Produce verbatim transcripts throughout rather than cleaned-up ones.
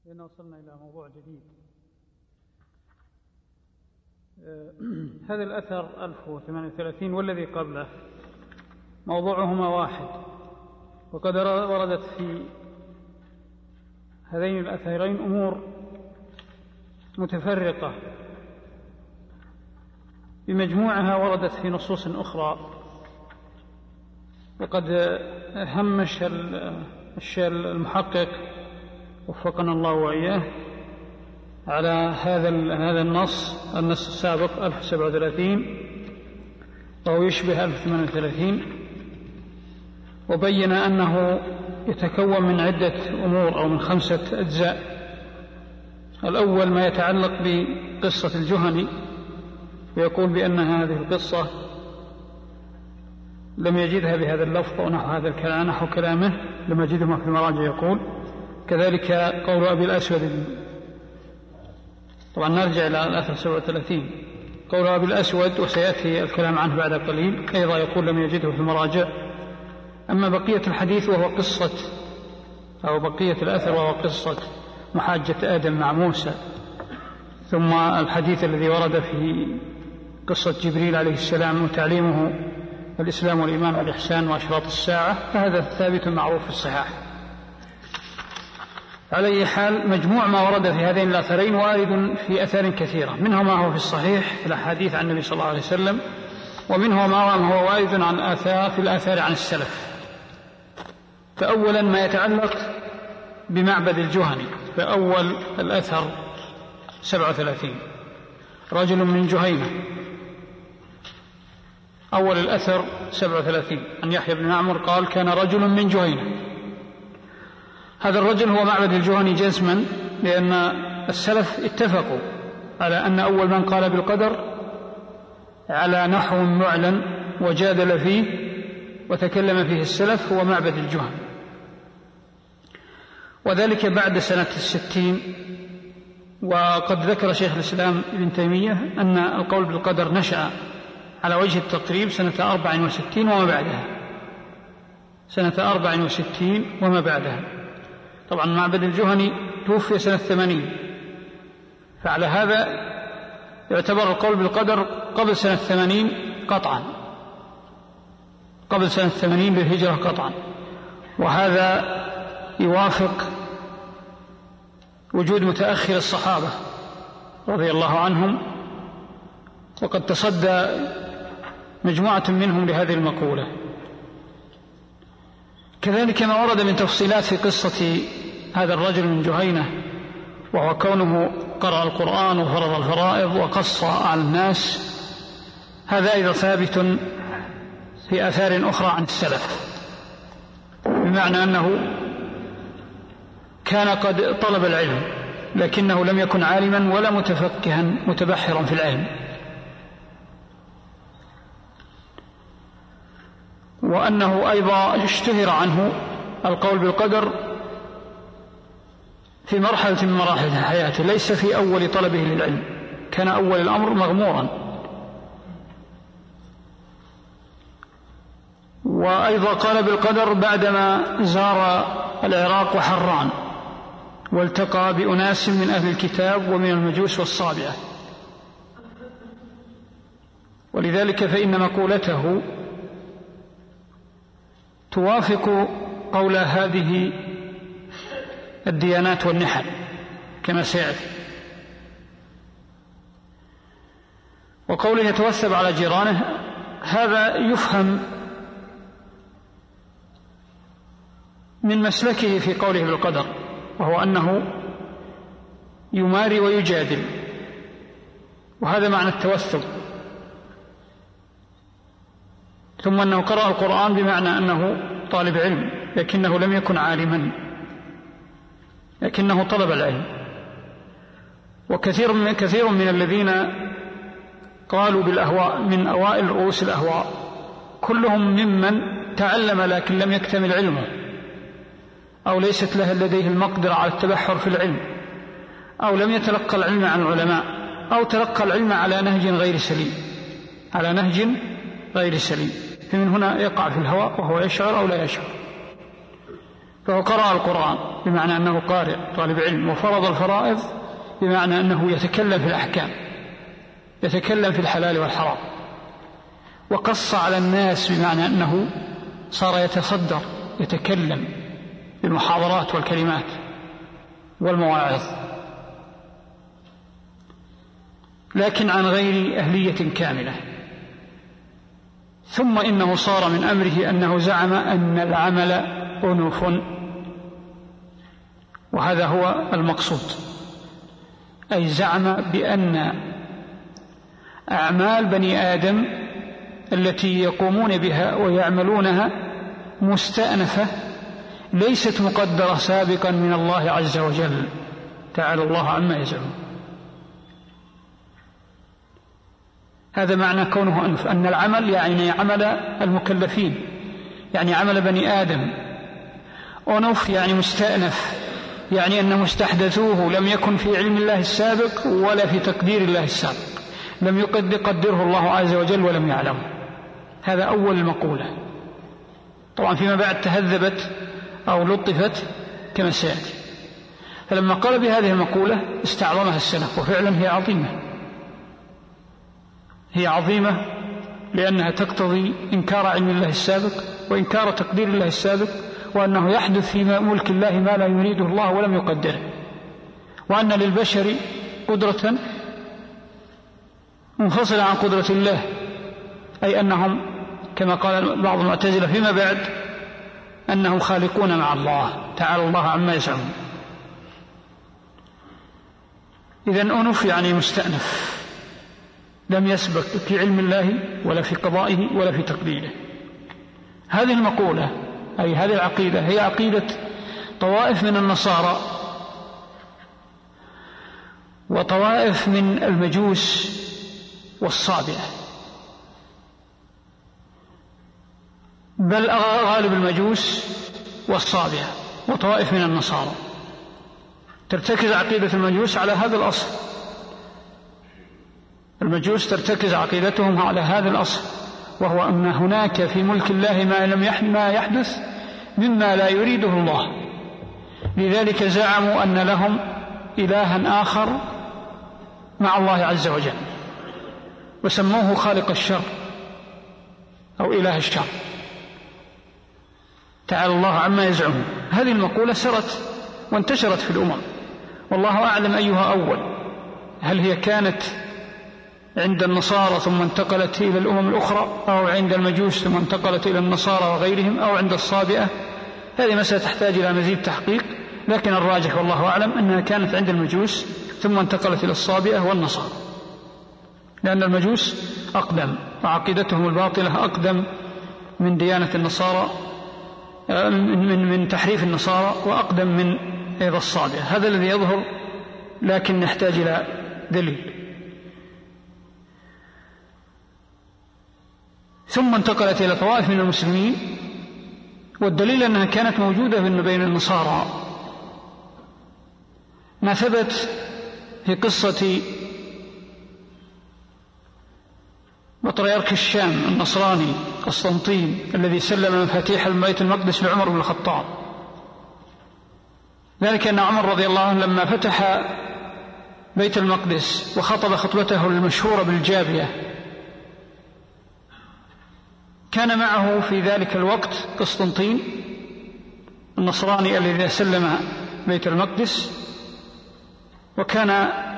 هنا وصلنا إلى موضوع جديد. هذا الأثر ألف وثمانية وثلاثين والذي قبله موضوعهما واحد، وقد وردت في هذين الأثرين أمور متفرقة بمجموعها وردت في نصوص أخرى، وقد همش المحقق وفقنا الله وإياه على هذا هذا النص النص السابق ألف وسبعة وثلاثين وهو يشبه ألف وثمانية وثلاثين، وبين أنه يتكون من عدة أمور أو من خمسة أجزاء. الأول ما يتعلق بقصة الجهني، ويقول بأن هذه القصة لم يجدها بهذا اللفظ ونحو هذا الكلام نحو كلامه لم يجدهما في المراجع. يقول كذلك قول أبي الأسود، طبعا نرجع إلى الأثر سبعة وثلاثين، قول أبي الأسود وسيأتي الكلام عنه بعد قليل أيضا يقول لم يجده في المراجع. أما بقية الحديث وهو قصة أو بقية الأثر وهو قصة محاجة آدم مع موسى، ثم الحديث الذي ورد في قصة جبريل عليه السلام وتعليمه الإسلام والإيمان والإحسان وأشراط الساعة، فهذا ثابت معروف في الصحاح. على أي حال مجموع ما ورد في هذين الأثرين وارد في أثار كثيرة، منه ما هو في الصحيح في الأحاديث عن النبي صلى الله عليه وسلم، ومنه ما هو وارد عن آثار في الآثار عن السلف. فأولا ما يتعلق بمعبد الجهني، فأول الأثر سبعة وثلاثين رجل من جهينة. أول الأثر سبعة وثلاثين عن يحيى بن معمر قال كان رجل من جهينة. هذا الرجل هو معبد الجهني جزما، لأن السلف اتفقوا على أن أول من قال بالقدر على نحو معلن وجادل فيه وتكلم فيه السلف هو معبد الجهني، وذلك بعد سنة الستين. وقد ذكر شيخ الإسلام ابن تيمية أن القول بالقدر نشأ على وجه التقريب سنة أربع وستين وما بعدها، سنة أربع وستين وما بعدها. طبعا معبد الجهني توفي سنة ثمانين، فعلى هذا يعتبر القول بالقدر قبل سنة ثمانين قطعا، قبل سنة ثمانين للهجرة قطعا، وهذا يوافق وجود متأخر الصحابة رضي الله عنهم، وقد تصدى مجموعة منهم لهذه المقولة. كذلك ما ورد من تفصيلات في قصة هذا الرجل من جهينة، وهو كونه قرأ القرآن وفرض الفرائض وقص على الناس، هذا أيضا ثابت في آثار أخرى عن السلف، بمعنى أنه كان قد طلب العلم لكنه لم يكن عالما ولا متفقها متبحرا في العلم، وأنه أيضا اشتهر عنه القول بالقدر في مرحلة من مراحل حياته، ليس في أول طلبه للعلم، كان أول الأمر مغمورا. وأيضا قال بالقدر بعدما زار العراق وحران والتقى بأناس من أهل الكتاب ومن المجوس والصابئة، ولذلك فإن مقولته توافق قول هذه الديانات والنحل كما سيأتي. وقوله يتوثب على جيرانه، هذا يفهم من مسلكه في قوله بالقدر، وهو أنه يماري ويجادل، وهذا معنى التوثب. ثم أنه قرأ القرآن بمعنى أنه طالب علم لكنه لم يكن عالما، لكنه طلب العلم. وكثير من, كثير من الذين قالوا بالأهواء من أوائل رؤوس الأهواء كلهم ممن تعلم لكن لم يكتمل علمه، أو ليست له لديه المقدرة على التبحر في العلم، أو لم يتلقى العلم عن العلماء، أو تلقى العلم على نهج غير سليم على نهج غير سليم فمن هنا يقع في الهوى وهو يشعر أو لا يشعر. فهو قرأ القرآن بمعنى أنه قارئ طالب علم، وفرض الفرائض بمعنى أنه يتكلم في الأحكام، يتكلم في الحلال والحرام، وقص على الناس بمعنى أنه صار يتصدر يتكلم بالمحاضرات والكلمات والمواعظ، لكن عن غير أهلية كاملة. ثم إنه صار من أمره أنه زعم أن العمل أنوف، وهذا هو المقصود، أي زعم بأن أعمال بني آدم التي يقومون بها ويعملونها مستأنفة، ليست مقدرة سابقا من الله عز وجل، تعالى الله عما يزعمون. هذا معنى كونه أنف، أن العمل يعني عمل المكلفين، يعني عمل بني آدم. أنف يعني مستأنف، يعني أن مستحدثوه لم يكن في علم الله السابق ولا في تقدير الله السابق، لم يقدره الله عز وجل ولم يعلمه. هذا أول المقولة. طبعا فيما بعد تهذبت أو لطفت كما سيأتي. فلما قال بهذه المقولة استعظمها السلف، وفعلا هي عظيمة، هي عظيمة لأنها تقتضي إنكار علم الله السابق وإنكار تقدير الله السابق، وأنه يحدث في ملك الله ما لا يريده الله ولم يقدره، وأن للبشر قدرة منفصلة عن قدرة الله، أي أنهم كما قال بعض المعتزلة فيما بعد أنهم خالقون مع الله، تعالى الله عما يزعمون. إذن أنف يعني مستأنف، لم يسبق في علم الله ولا في قضائه ولا في تقديره. هذه المقولة أي هذه العقيدة هي عقيدة طوائف من النصارى وطوائف من المجوس والصابئة، بل غالب المجوس والصابئة وطوائف من النصارى. ترتكز عقيدة المجوس على هذا الأصل، المجوس ترتكز عقيدتهم على هذا الأصل، وهو أن هناك في ملك الله ما لم ما يحدث مما لا يريده الله، لذلك زعموا أن لهم إلها آخر مع الله عز وجل، وسموه خالق الشر أو إله الشر، تعالى الله عما يزعمون. هذه المقولة سرت وانتشرت في الأمم، والله أعلم أيها أول، هل هي كانت عند النصارى ثم انتقلت إلى الأمم الأخرى، أو عند المجوس ثم انتقلت إلى النصارى وغيرهم، أو عند الصابئة؟ هذه مسألة تحتاج إلى مزيد تحقيق، لكن الراجح والله أعلم أنها كانت عند المجوس ثم انتقلت إلى الصابئة والنصارى، لأن المجوس أقدم وعقيدتهم الباطلة أقدم من ديانة النصارى، من من تحريف النصارى، وأقدم من أيضا الصابئة. هذا الذي يظهر، لكن نحتاج إلى دليل. ثم انتقلت إلى طوائف من المسلمين، والدليل أنها كانت موجودة بين النصارى ما ثبت في قصة بطريرك الشام النصراني قسطنطين الذي سلم مفاتيح بيت المقدس لعمر بن الخطاب. ذلك أن عمر رضي الله عنه لما فتح بيت المقدس وخطب خطبته المشهورة بالجابية، كان معه في ذلك الوقت قسطنطين النصراني الذي سلم بيت المقدس، وكان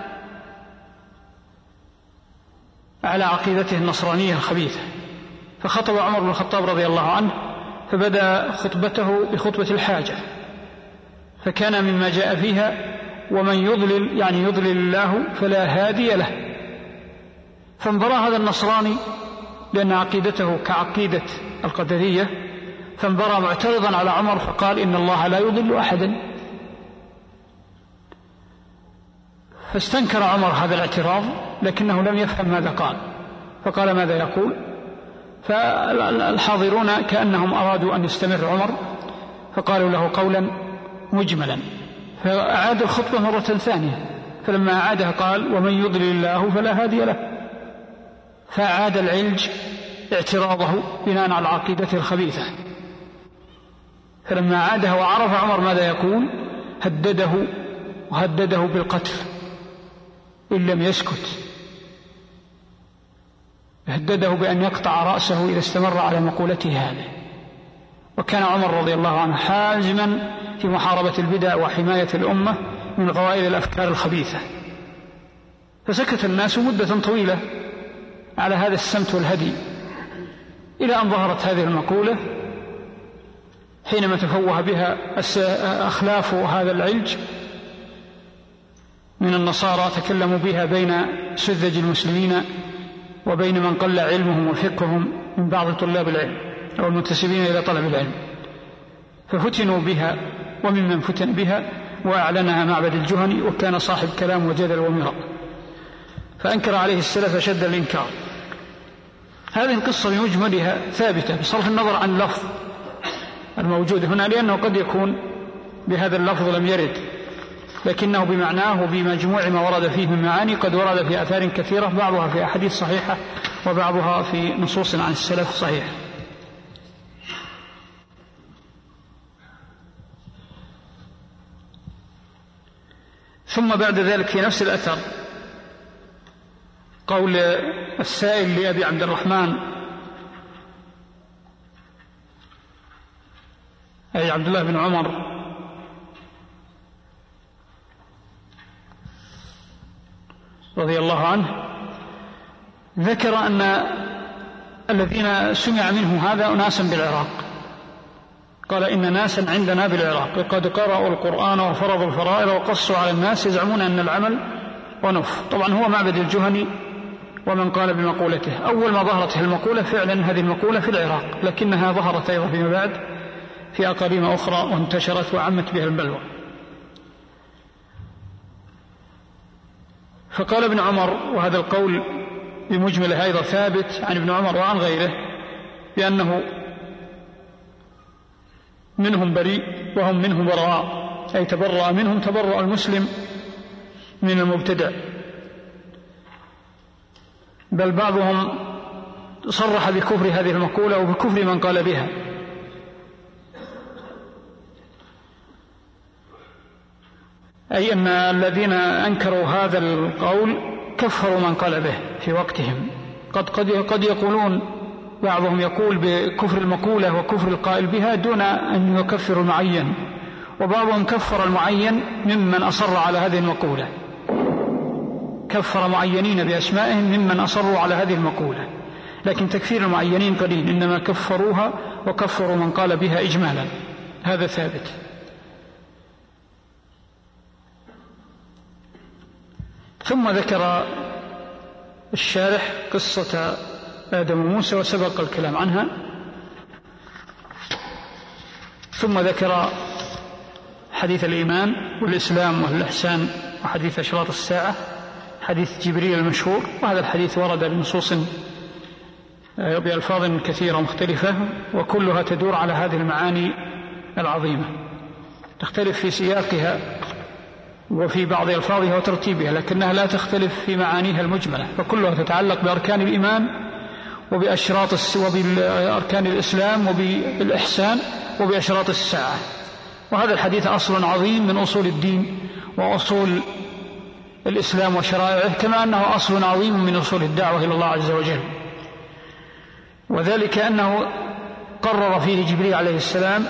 على عقيدته النصرانية الخبيثة. فخطب عمر بن الخطاب رضي الله عنه، فبدأ خطبته بخطبة الحاجة، فكان مما جاء فيها: ومن يضلل يعني يضلل الله فلا هادي له. فانبرى هذا النصراني لأن عقيدته كعقيدة القدرية، فانبرى معترضا على عمر فقال: إن الله لا يضل أحدا. فاستنكر عمر هذا الاعتراض، لكنه لم يفهم ماذا قال، فقال: ماذا يقول؟ فالحاضرون كأنهم أرادوا أن يستمر عمر، فقالوا له قولا مجملا، فأعاد الخطبة مرة ثانية، فلما أعادها قال: ومن يضلل الله فلا هادي له. فأعاد العلج اعتراضه بناء على عقيدته الخبيثة. فلما عادها وعرف عمر ماذا يقول هدده وهدده بالقتل إن لم يسكت، هدده بأن يقطع رأسه إذا استمر على مقولته هذه. وكان عمر رضي الله عنه حازما في محاربة البدع وحماية الأمة من غوائل الأفكار الخبيثة، فسكت الناس مدة طويلة على هذا السمت والهدي، إلى أن ظهرت هذه المقولة حينما تفوه بها أخلاف هذا العلج من النصارى، تكلموا بها بين سذج المسلمين وبين من قل علمهم وفقههم من بعض طلاب العلم أو المنتسبين إلى طلب العلم، ففتنوا بها وممن فتن بها، وأعلنها معبد الجهني وكان صاحب كلام وجدل ومراء، فأنكر عليه السلف شد الإنكار. هذه القصة بمجملها ثابتة بصرف النظر عن اللفظ الموجود هنا، لأنه قد يكون بهذا اللفظ لم يرد، لكنه بمعناه وبمجموع ما ورد فيه من معاني قد ورد في آثار كثيرة، بعضها في أحاديث صحيحة وبعضها في نصوص عن السلف صحيح. ثم بعد ذلك في نفس الأثر قول السائل لأبي عبد الرحمن أي عبد الله بن عمر رضي الله عنه، ذكر أن الذين سمع منه هذا أناسا بالعراق، قال إن ناسا عندنا بالعراق قد قرأوا القرآن وفرضوا الفرائض وقصوا على الناس يزعمون أن العمل ونف. طبعا هو معبد الجهني ومن قال بمقولته. أول ما ظهرت المقولة فعلا هذه المقولة في العراق، لكنها ظهرت أيضا فيما بعد في أقاليم أخرى وانتشرت وعمت بها البلوى. فقال ابن عمر، وهذا القول بمجمله أيضا ثابت عن ابن عمر وعن غيره، بأنه منهم بريء وهم منه براء، أي تبرأ منهم تبرأ المسلم من المبتدع، بل بعضهم صرح بكفر هذه المقولة وبكفر من قال بها. أي أن الذين أنكروا هذا القول كفروا من قال به في وقتهم. قد, قد, قد يقولون بعضهم يقول بكفر المقولة وكفر القائل بها دون أن يكفر المعين، وبعضهم كفر المعين ممن أصر على هذه المقولة، كفر معينين بأسمائهم ممن أصروا على هذه المقولة، لكن تكفير المعينين قليل، إنما كفروها وكفروا من قال بها إجمالا، هذا ثابت. ثم ذكر الشارح قصة آدم وموسى وسبق الكلام عنها، ثم ذكر حديث الإيمان والإسلام والإحسان وحديث أشراط الساعة، حديث جبريل المشهور، وهذا الحديث ورد بنصوص بألفاظ كثيرة مختلفة وكلها تدور على هذه المعاني العظيمة، تختلف في سياقها وفي بعض ألفاظها وترتيبها، لكنها لا تختلف في معانيها المجملة، فكلها تتعلق بأركان الإيمان وبأشراط وبأركان الإسلام وبالإحسان وبأشراط الساعة. وهذا الحديث أصل عظيم من أصول الدين وأصول الإسلام وشرائعه، كما أنه أصل عظيم من أصول الدعوة إلى الله عز وجل، وذلك أنه قرر فيه جبريل عليه السلام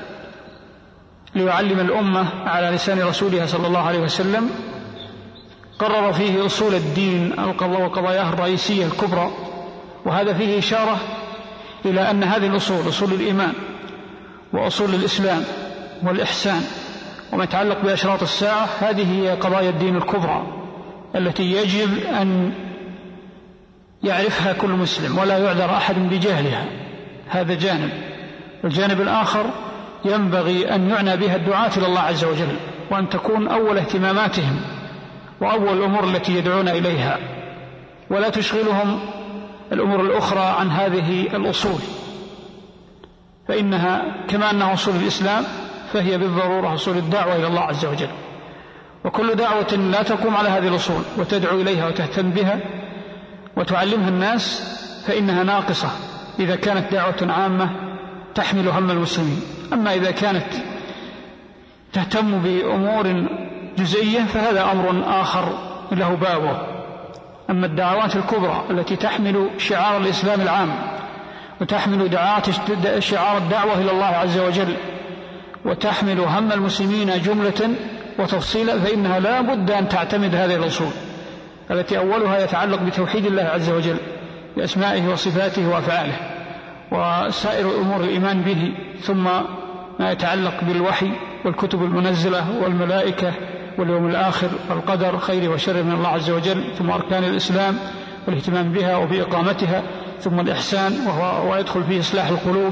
ليعلم الأمة على لسان رسولها صلى الله عليه وسلم، قرر فيه أصول الدين وقضاياه الرئيسية الكبرى، وهذا فيه إشارة إلى أن هذه الأصول، أصول الإيمان وأصول الإسلام والإحسان وما يتعلق بأشراط الساعة، هذه هي قضايا الدين الكبرى التي يجب أن يعرفها كل مسلم ولا يعذر أحد بجهلها. هذا جانب. الجانب الآخر ينبغي أن يعنى بها الدعاة إلى الله عز وجل، وأن تكون أول اهتماماتهم وأول الأمور التي يدعون إليها، ولا تشغلهم الأمور الأخرى عن هذه الأصول، فإنها كما أنها أصول الإسلام فهي بالضرورة أصول الدعوة إلى الله عز وجل، وكل دعوة لا تقوم على هذه الأصول وتدعو إليها وتهتم بها وتعلمها الناس فإنها ناقصة إذا كانت دعوة عامة تحمل هم المسلمين. أما إذا كانت تهتم بأمور جزئية فهذا أمر آخر له بابه. أما الدعوات الكبرى التي تحمل شعار الإسلام العام وتحمل دعوات شعار الدعوة إلى الله عز وجل وتحمل هم المسلمين جملة وتفصيلا فإنها لا بد أن تعتمد هذه الأصول التي أولها يتعلق بتوحيد الله عز وجل بأسمائه وصفاته وأفعاله وسائر أمور الإيمان به، ثم ما يتعلق بالوحي والكتب المنزلة والملائكة واليوم الآخر والقدر خير وشر من الله عز وجل، ثم أركان الإسلام والاهتمام بها وبإقامتها، ثم الإحسان وهو ويدخل فيه إصلاح القلوب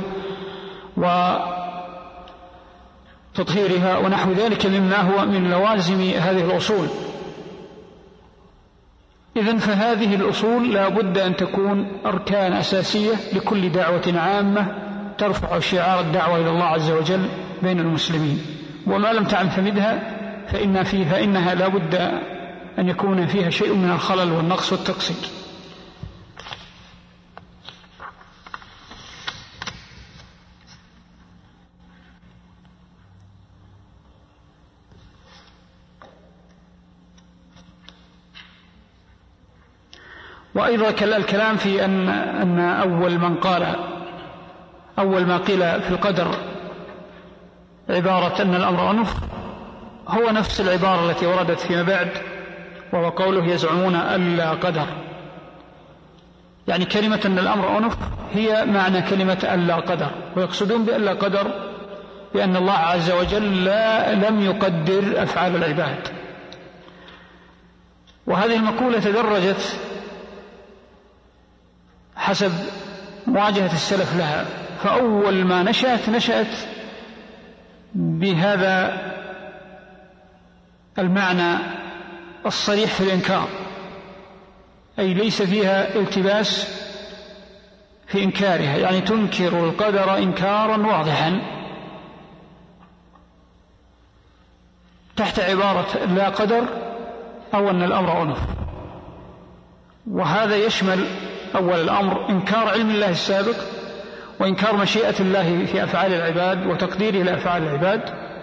وتطهيرها ونحو ذلك مما هو من لوازم هذه الأصول. إذن فهذه الأصول لا بد أن تكون أركان أساسية لكل دعوة عامة ترفع شعار الدعوة إلى الله عز وجل بين المسلمين، وما لم تعتمدها فإن فيه فإنها لا بد أن يكون فيها شيء من الخلل والنقص والتقصير. وأيضا الكلام في أن, أن أول من قال أول ما قيل في القدر عبارة أن الأمر أنف هو نفس العبارة التي وردت فيما بعد، وهو قوله يزعمون ألا قدر، يعني كلمة أن الأمر أنف هي معنى كلمة ألا قدر، ويقصدون بألا قدر بأن الله عز وجل لا لم يقدر أفعال العباد. وهذه المقولة تدرجت حسب مواجهة السلف لها، فأول ما نشأت نشأت بهذا المعنى الصريح في الإنكار، أي ليس فيها التباس في إنكارها، يعني تنكر القدر إنكارا واضحا تحت عبارة لا قدر أو أن الأمر أنف. وهذا يشمل أول الأمر إنكار علم الله السابق وإنكار مشيئة الله في أفعال العباد وتقديره لأفعال العباد،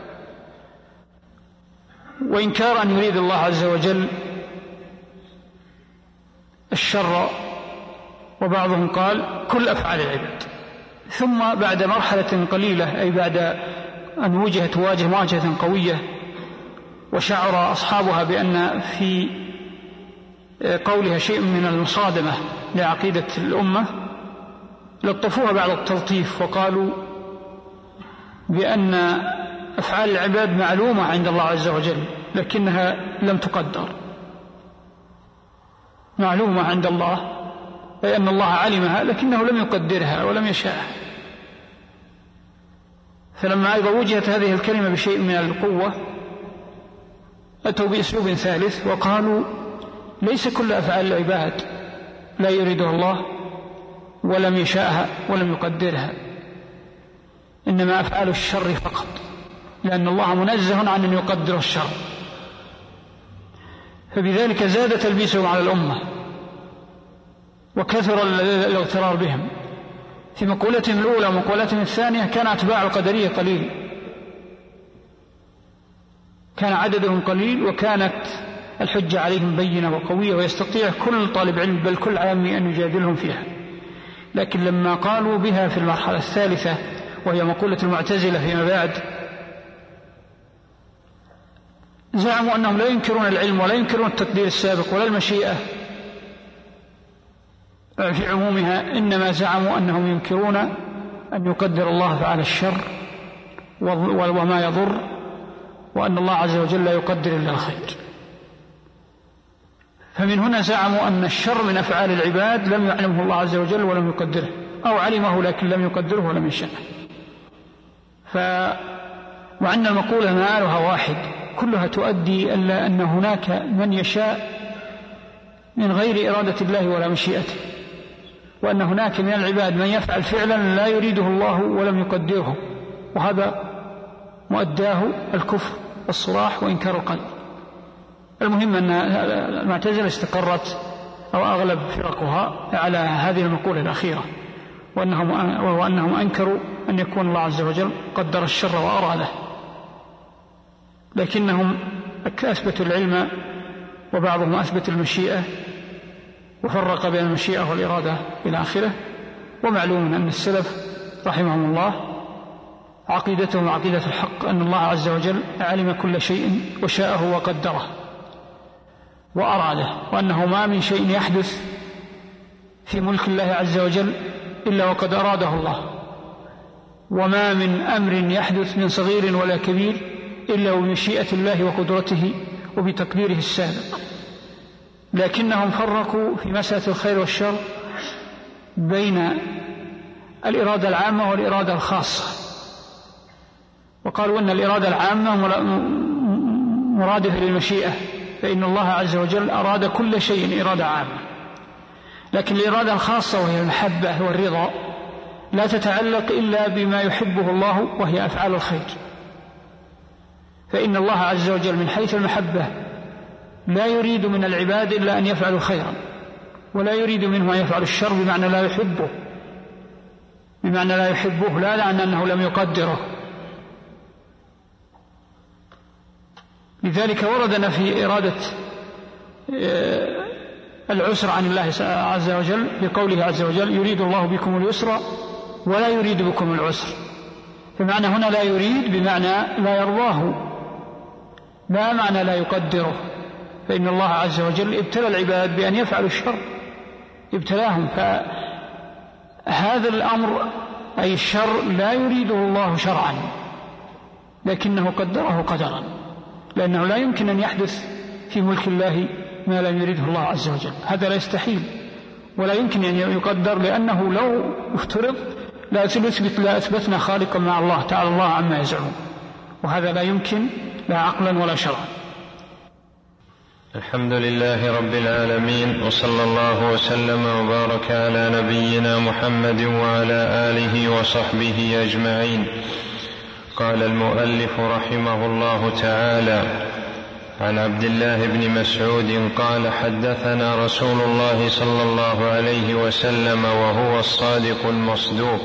وإنكار أن يريد الله عز وجل الشر، وبعضهم قال كل أفعال العباد. ثم بعد مرحلة قليلة أي بعد أن وجهت واجه مواجهة قوية وشعر أصحابها بأن في قولها شيء من المصادمة لعقيدة الأمة لطفوها بعد التلطيف وقالوا بأن أفعال العباد معلومة عند الله عز وجل لكنها لم تقدر، معلومة عند الله أي أن الله علمها لكنه لم يقدرها ولم يشاءها. فلما أيضا وجهت هذه الكلمة بشيء من القوة أتوا بأسلوب ثالث وقالوا ليس كل أفعال العباد لا يريدها الله ولم يشاءها ولم يقدرها، إنما أفعال الشر فقط، لأن الله منزه عن أن يقدر الشر. فبذلك زاد تلبيسهم على الأمة وكثر الاغترار بهم. في مقولتهم الأولى ومقولتهم الثانية كان أتباع القدرية قليل، كان عددهم قليل وكانت الحجة عليهم بينة وقوية ويستطيع كل طالب علم بل كل عامي أن يجادلهم فيها. لكن لما قالوا بها في المرحلة الثالثة وهي مقولة المعتزلة فيما بعد زعموا أنهم لا ينكرون العلم ولا ينكرون التقدير السابق ولا المشيئة في عمومها، إنما زعموا أنهم ينكرون أن يقدر الله فعل الشر وما يضر، وأن الله عز وجل لا يقدر إلا الخير. فمن هنا زعموا أن الشر من أفعال العباد لم يعلمه الله عز وجل ولم يقدره، أو علمه لكن لم يقدره ولم يشاء. ف... وأن المقولة مآلها واحد كلها تؤدي إلا أن هناك من يشاء من غير إرادة الله ولا مشيئته، وأن هناك من العباد من يفعل فعلا لا يريده الله ولم يقدره، وهذا مؤداه الكفر والصراح وإنكار القلب. المهم أن المعتزلة استقرت أو أغلب فرقها على هذه المقولة الأخيرة، وأنهم, وهو أنهم أنكروا أن يكون الله عز وجل قدر الشر وأراده، لكنهم أثبتوا العلم وبعضهم أثبت المشيئة وفرق بين المشيئة والإرادة إلى آخره. ومعلوم أن السلف رحمهم الله عقيدتهم عقيدة الحق أن الله عز وجل علم كل شيء وشاءه وقدره وأراده، وأنه ما من شيء يحدث في ملك الله عز وجل إلا وقد أراده الله، وما من أمر يحدث من صغير ولا كبير إلا بمشيئة الله وقدرته وبتقديره السابق. لكنهم فرقوا في مسألة الخير والشر بين الإرادة العامة والإرادة الخاصة، وقالوا أن الإرادة العامة مرادفة للمشيئة، فإن الله عز وجل أراد كل شيء إرادة عامة، لكن الإرادة الخاصة وهي المحبة والرضا لا تتعلق إلا بما يحبه الله وهي أفعال الخير. فإن الله عز وجل من حيث المحبة لا يريد من العباد إلا أن يفعلوا خيرا، ولا يريد منهم أن يفعلوا الشر بمعنى لا يحبه، بمعنى لا يحبه لا لأن أنه لم يقدره. لذلك وردنا في إرادة العسر عن الله عز وجل بقوله عز وجل يريد الله بكم اليسر ولا يريد بكم العسر. فمعنى هنا لا يريد بمعنى لا يرضاه، لا معنى لا يقدره، فإن الله عز وجل ابتلى العباد بأن يفعلوا الشر، ابتلاهم، فهذا الأمر أي الشر لا يريده الله شرعا لكنه قدره قدرا، لأنه لا يمكن أن يحدث في ملك الله ما لم يريده الله عز وجل، هذا لا يستحيل ولا يمكن أن يقدر، لأنه لو افترض لا نثبت لا أثبتنا خالقا مع الله تعالى الله عما يزعمون، وهذا لا يمكن لا عقلا ولا شرعا. الحمد لله رب العالمين، وصلى الله وسلم وبارك على نبينا محمد وعلى آله وصحبه أجمعين. قال المؤلف رحمه الله تعالى: عن عبد الله بن مسعود قال: حدثنا رسول الله صلى الله عليه وسلم وهو الصادق المصدوق: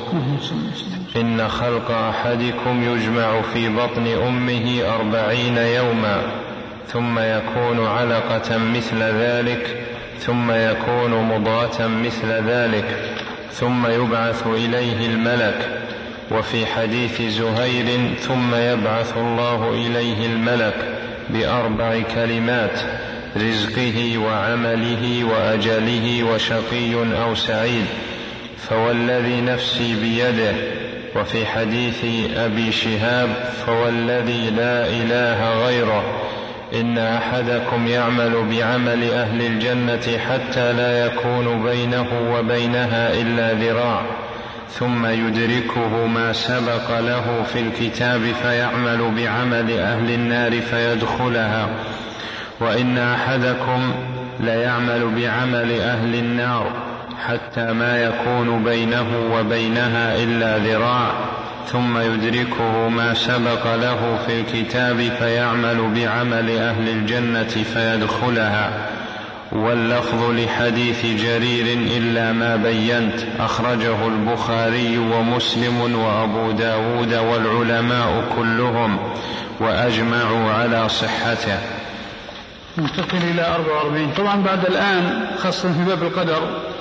إن خلق أحدكم يجمع في بطن أمه أربعين يوما ثم يكون علقة مثل ذلك ثم يكون مضغة مثل ذلك ثم يبعث إليه الملك. وفي حديث زهير: ثم يبعث الله إليه الملك بأربع كلمات: رزقه وعمله وأجله وشقي أو سعيد، فوالذي نفسي بيده. وفي حديث أبي شهاب: فوالذي لا إله غيره إن أحدكم يعمل بعمل أهل الجنة حتى لا يكون بينه وبينها إلا ذراع ثم يدركه ما سبق له في الكتاب فيعمل بعمل أهل النار فيدخلها، وإن أحدكم ليعمل بعمل أهل النار حتى ما يكون بينه وبينها إلا ذراع ثم يدركه ما سبق له في الكتاب فيعمل بعمل أهل الجنة فيدخلها. واللفظ لحديث جرير إلا ما بينت، أخرجه البخاري ومسلم وأبو داود والعلماء كلهم وأجمعوا على صحته. ننتقل إلى أربعة وأربعين. طبعا بعد الآن خاصة في باب القدر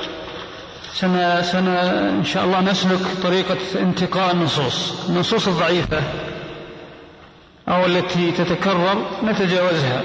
سنة, سنة إن شاء الله نسلك طريقة انتقاء النصوص النصوص الضعيفة أو التي تتكرر نتجاوزها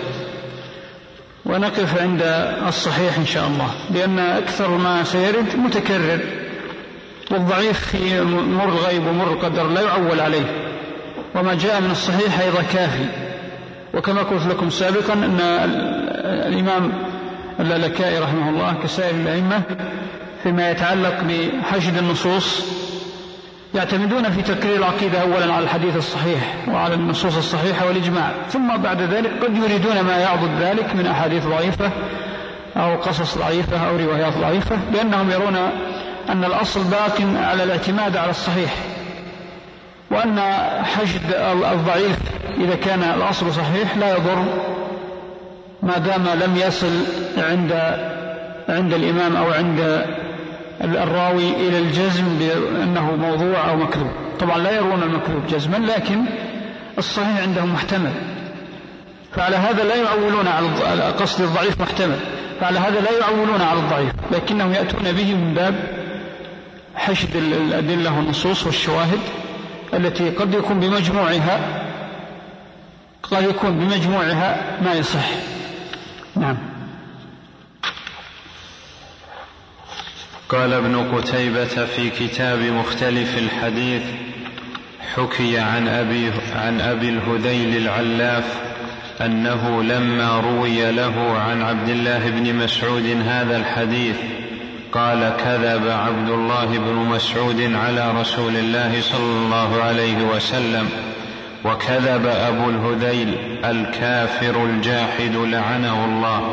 ونقف عند الصحيح إن شاء الله، لأن أكثر ما سيرد متكرر، والضعيف في مر الغيب ومر القدر لا يعول عليه، وما جاء من الصحيح أيضا كافي. وكما قلت لكم سابقا أن الإمام اللالكائي رحمه الله كسائر الأئمة فيما يتعلق بحشد النصوص يعتمدون في تقرير العقيدة أولا على الحديث الصحيح وعلى النصوص الصحيحة والإجماع، ثم بعد ذلك قد يريدون ما يعضد ذلك من أحاديث ضعيفة أو قصص ضعيفة أو روايات ضعيفة، لأنهم يرون أن الأصل باق على الاعتماد على الصحيح، وأن حشد الضعيف إذا كان الأصل صحيح لا يضر ما دام لم يصل عند عند الإمام أو عند الراوي إلى الجزم بأنه موضوع أو مكذوب. طبعا لا يرون المكذوب جزما، لكن الصحيح عندهم محتمل، فعلى هذا لا يعولون على قصد الضعيف محتمل، فعلى هذا لا يعولون على الضعيف، لكنهم يأتون به من باب حشد الأدلة والنصوص والشواهد التي قد يكون بمجموعها قد يكون بمجموعها ما يصح. نعم. قال ابن قتيبة في كتاب مختلف الحديث: حكي عن أبي, عن أبي الهذيل العلاف أنه لما روي له عن عبد الله بن مسعود هذا الحديث قال: كذب عبد الله بن مسعود على رسول الله صلى الله عليه وسلم، وكذب أبو الهذيل الكافر الجاحد لعنه الله.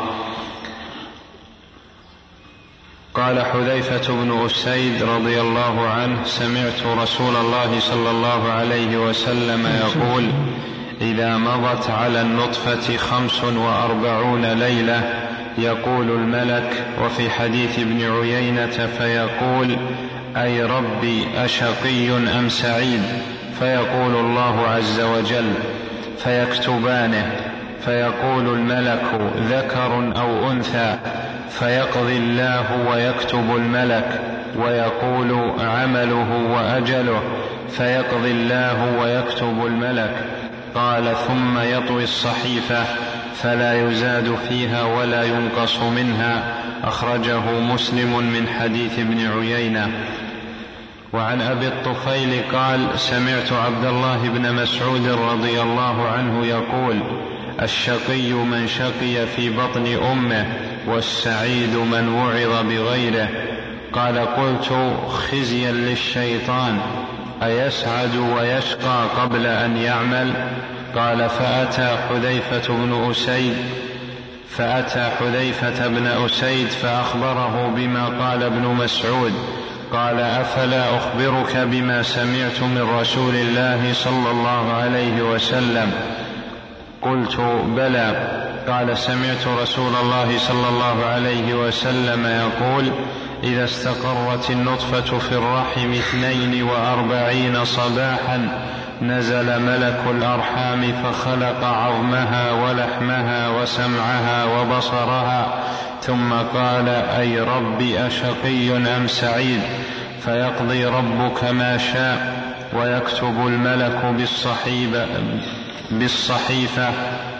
قال حذيفة بن أسيد رضي الله عنه: سمعت رسول الله صلى الله عليه وسلم يقول: إذا مضت على النطفة خمس وأربعون ليلة يقول الملك. وفي حديث ابن عيينة فيقول: أي ربي أشقي أم سعيد؟ فيقول الله عز وجل: فيكتبانه. فيقول الملك: ذكر أو أنثى؟ فيقضي الله ويكتب الملك، ويقول: عمله وأجله؟ فيقضي الله ويكتب الملك. قال: ثم يطوي الصحيفة فلا يزاد فيها ولا ينقص منها. أخرجه مسلم من حديث ابن عيينة. وعن أبي الطفيل قال: سمعت عبد الله بن مسعود رضي الله عنه يقول: الشقي من شقي في بطن أمه، والسعيد من وعظ بغيره. قال: قلت: خزيا للشيطان، أيسعد ويشقى قبل أن يعمل؟ قال: فأتى حذيفة بن أسيد فأتى حذيفة بن أسيد فأخبره بما قال ابن مسعود. قال: أفلا أخبرك بما سمعت من رسول الله صلى الله عليه وسلم؟ قلت: بلى. قال: سمعت رسول الله صلى الله عليه وسلم يقول: إذا استقرت النطفة في الرحم اثنين وأربعين صباحا نزل ملك الأرحام فخلق عظمها ولحمها وسمعها وبصرها، ثم قال: أي رب أشقي أم سعيد؟ فيقضي ربك ما شاء، ويكتب الملك بالصحيفة, بالصحيفة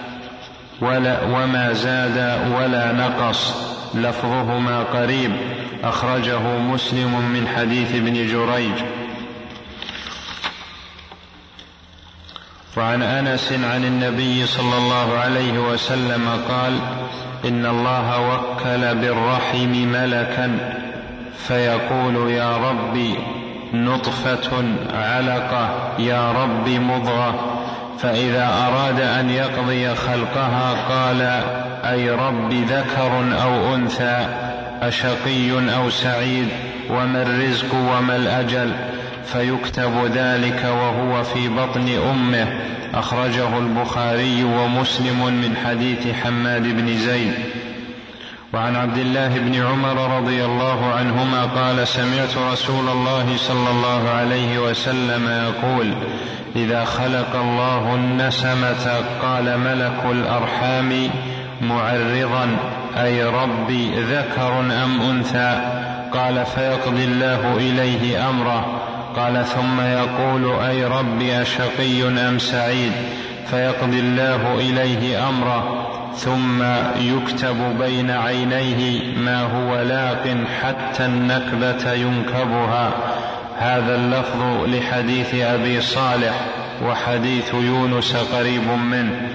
ولا وما زاد ولا نقص. لفظهما قريب. أخرجه مسلم من حديث ابن جريج. وعن أنس عن النبي صلى الله عليه وسلم قال: إن الله وكل بالرحم ملكا فيقول: يا ربي نطفة علقة، يا رب مضغة. فإذا أراد أن يقضي خلقها قال: أي رب ذكر أو أنثى؟ أشقي أو سعيد؟ وما الرزق وما الأجل؟ فيكتب ذلك وهو في بطن أمه. أخرجه البخاري ومسلم من حديث حماد بن زيد. وعن عبد الله بن عمر رضي الله عنهما قال: سمعت رسول الله صلى الله عليه وسلم يقول: إذا خلق الله النسمة قال ملك الأرحام معرضا: أي ربي ذكر أم أنثى؟ قال: فيقضي الله إليه أمره. قال: ثم يقول: أي ربي أشقي أم سعيد؟ فيقضي الله إليه أمره. ثم يكتب بين عينيه ما هو لاق حتى النكبة ينكبها. هذا اللفظ لحديث أبي صالح، وحديث يونس قريب منه.